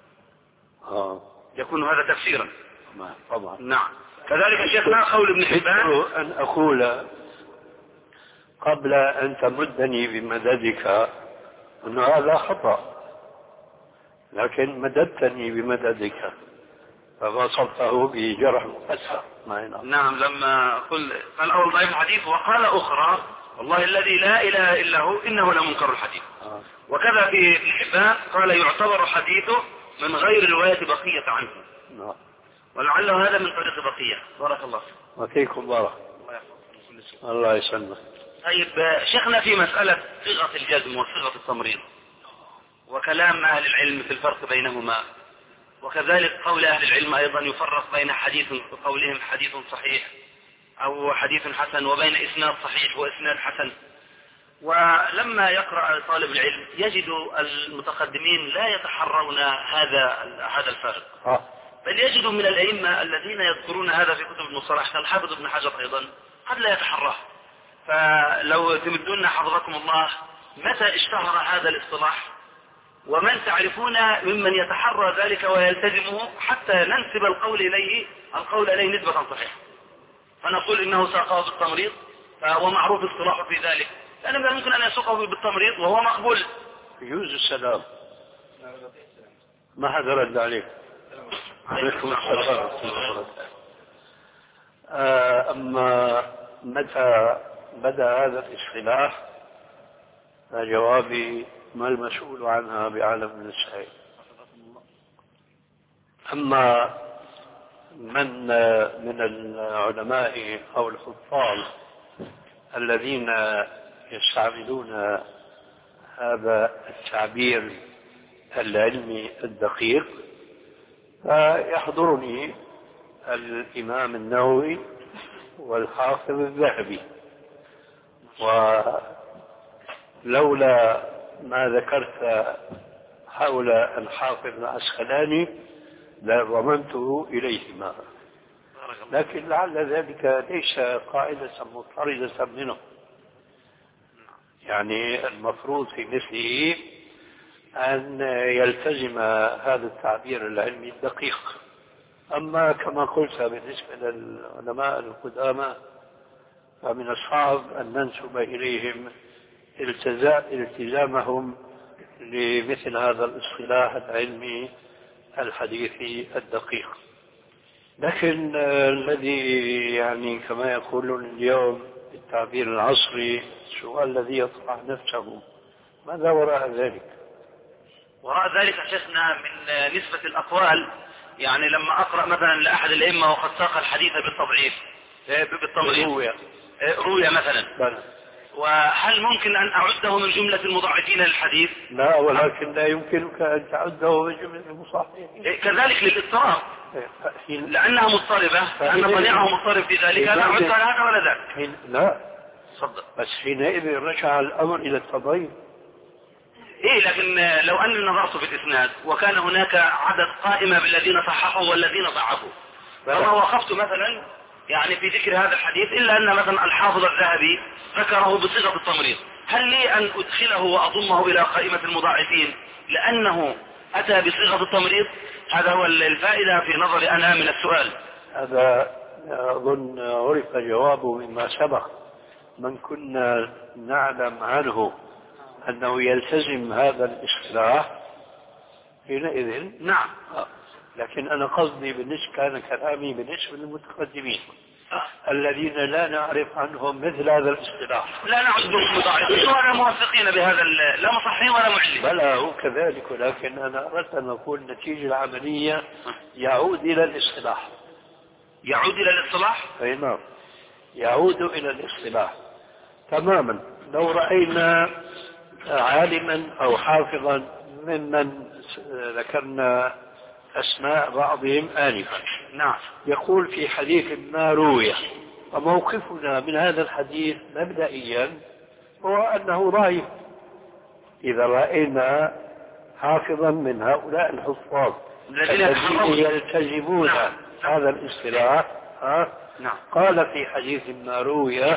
آه. يكون هذا تفسيرا طبعا. نعم. كذلك شيخنا قول ابن حبان أن أقول قبل أن تمدني بمددك أنه هذا خطأ، لكن مددتني بمددك فوصفته بجرح مفسر. نعم، لما قل قال أول ضعيف الحديث وقال أخرى والله الذي لا إله إلا هو إنه لمنكر الحديث. آه. وكذا في ابن حبان قال يعتبر حديثه من غير رواية بقية عنه. آه. ولعله هذا من طريق بقية. بارك الله فيك. وفيكم بارك الله يسلمك. طيب شيخنا، في مسألة صيغة الجزم وصيغة التمريض وكلام أهل العلم في الفرق بينهما، وكذلك قول أهل العلم أيضا يفرق بين حديث بقولهم حديث صحيح أو حديث حسن وبين إسناد صحيح وإسناد حسن. ولما يقرأ طالب العلم يجد المتقدمين لا يتحرون هذا هذا الفرق، بل يجد من الأئمة الذين يذكرون هذا في كتب المصطلح كالحافظ ابن حجر أيضا قد لا يتحراه. فلو تمدون حفظكم الله متى اشتهر هذا الاصطلاح ومن تعرفون ممن يتحرى ذلك ويلتزمه حتى ننسب القول إليه القول إليه نسبة صحيحة، فنقول إنه ساقه بالتمريض فهو معروف اصطلاحه في ذلك، لأن من الممكن أن يسوقه بالتمريض وهو مقبول. يجوز السلام. ما حدا رد عليك. عليكم السلام. أما متى بدأ هذا الاصطلاح فجوابي ما المسؤول عنها بعالم من السعي. أما من من العلماء أو الحفاظ الذين يستعملون هذا التعبير العلمي الدقيق فيحضرني الإمام النووي والحافظ الذهبي، ولولا ما ذكرت حول الحافظ العسقلاني لضمنته إليهما، لكن لعل ذلك ليس قاعدة مضطردة منه، يعني المفروض في مثله أن يلتزم هذا التعبير العلمي الدقيق. أما كما قلت بالنسبة للعلماء القدامى فمن الصعب أن ننسب إليهم التزامهم لمثل هذا الاصطلاح العلمي الحديثي الدقيق. لكن الذي يعني كما يقولون اليوم بالتعبير العصري السؤال الذي يطرح نفسه ماذا وراء ذلك؟ وراء ذلك شيخنا من نسبة الأقوال، يعني لما أقرأ مثلا لأحد الأئمة وقد ساق الحديث بالتضعيف بالتمريض روية روية مثلا بل. وهل ممكن أن أعده من جملة المضاعفين للحديث؟ لا، ولكن لا يمكنك أن تعده من جملة المصححين. كذلك للاضطراب لأنها مضطربة، لأن طريقه مضطرب في ذلك لا أعد هذا ولا ذاك. لا صدق، بس حينئذ رجع الأمر إلى التضعيف. إيه، لكن لو أني نظرت في الإسناد وكان هناك عدد قائمة بالذين صححوا والذين ضعفوا فما وقفت مثلا يعني في ذكر هذا الحديث إلا أن مثلا الحافظ الذهبي ذكره بصيغة التمريض، هل لي أن أدخله وأضمه إلى قائمة المضاعفين لأنه أتى بصيغة التمريض؟ هذا هو الفائدة في نظري أنا من السؤال. هذا أظن عرف جوابه مما سبق. من كنا نعلم عنه أنه يلتزم هذا الاصطلاح حينئذ نعم. لكن أنا قصدي بالنسبة كان كلامي بالنسبة للمتقدمين أه. الذين لا نعرف عنهم مثل هذا الاصطلاح، لا نعدهم مضاعفين ولا موثقين بهذا، لا مصححين ولا معلمين. بلى هو كذلك، ولكن أنا أردت أن أقول النتيجة العملية يعود إلى الاصطلاح. يعود إلى الاصطلاح؟ أي نعم، يعود إلى الاصطلاح تماما. لو رأينا عالما أو حافظا ممن ذكرنا أسماء بعضهم آنفا نعم يقول في حديث ما روي، وموقفنا من هذا الحديث مبدئيا هو أنه ضعيف. إذا رأينا حافظا من هؤلاء الحفاظ الذين يلتزمون نعم. هذا الاصطلاح نعم. قال في حديث ما روي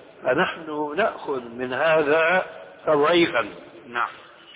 فنحن نأخذ من هذا تضعيفا نعم،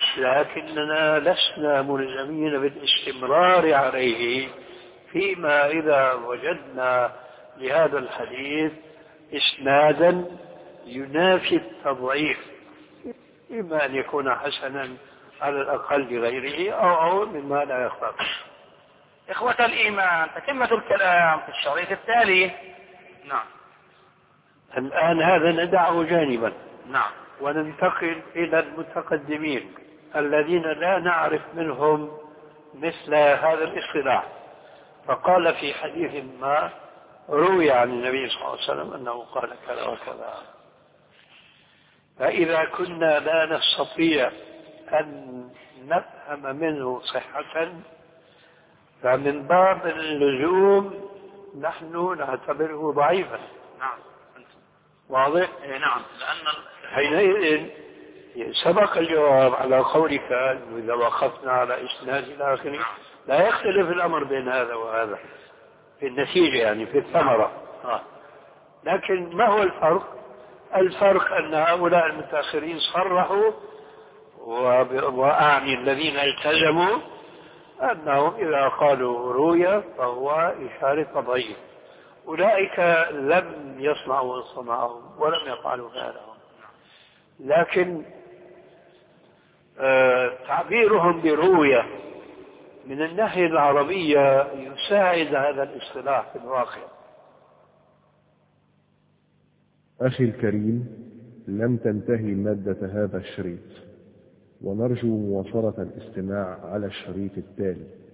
لكننا لسنا ملزمين بالاستمرار عليه فيما إذا وجدنا لهذا الحديث إسنادا ينافي التضعيف. إما أن يكون حسنا على الأقل لغيره أو أو مما لا يخطر. إخوة الإيمان، تتمة الكلام في الشريط التالي. نعم. الآن هذا ندعه جانبا. نعم. وننتقل إلى المتقدمين الذين لا نعرف منهم مثل هذا الاصطلاح. فقال في حديث ما روي عن النبي صلى الله عليه وسلم أنه قال كذا وكذا. فإذا كنا لا نستطيع أن نفهم منه صحة فمن باب اللزوم نحن نعتبره ضعيفا. نعم. واضح؟ إيه نعم. لأن حينئذ سبق الجواب على قولك إذا وقفنا على إسناد إلى آخره لا يختلف الأمر بين هذا وهذا في النتيجة، يعني في الثمرة. آه. لكن ما هو الفرق؟ الفرق أن هؤلاء المتأخرين صرحوا، وأعني الذين التزموا، أنهم إذا قالوا روية فهو إشارة ضعيف. أولئك لم يصنعوا صنعهم ولم يفعلوا فعلهم، لكن آه تعبيرهم بروية من الناحية العربية يساعد هذا الاصطلاح في الواقع. أخي الكريم، لم تنتهي مادة هذا الشريط، ونرجو مواصلة الاستماع على الشريط التالي.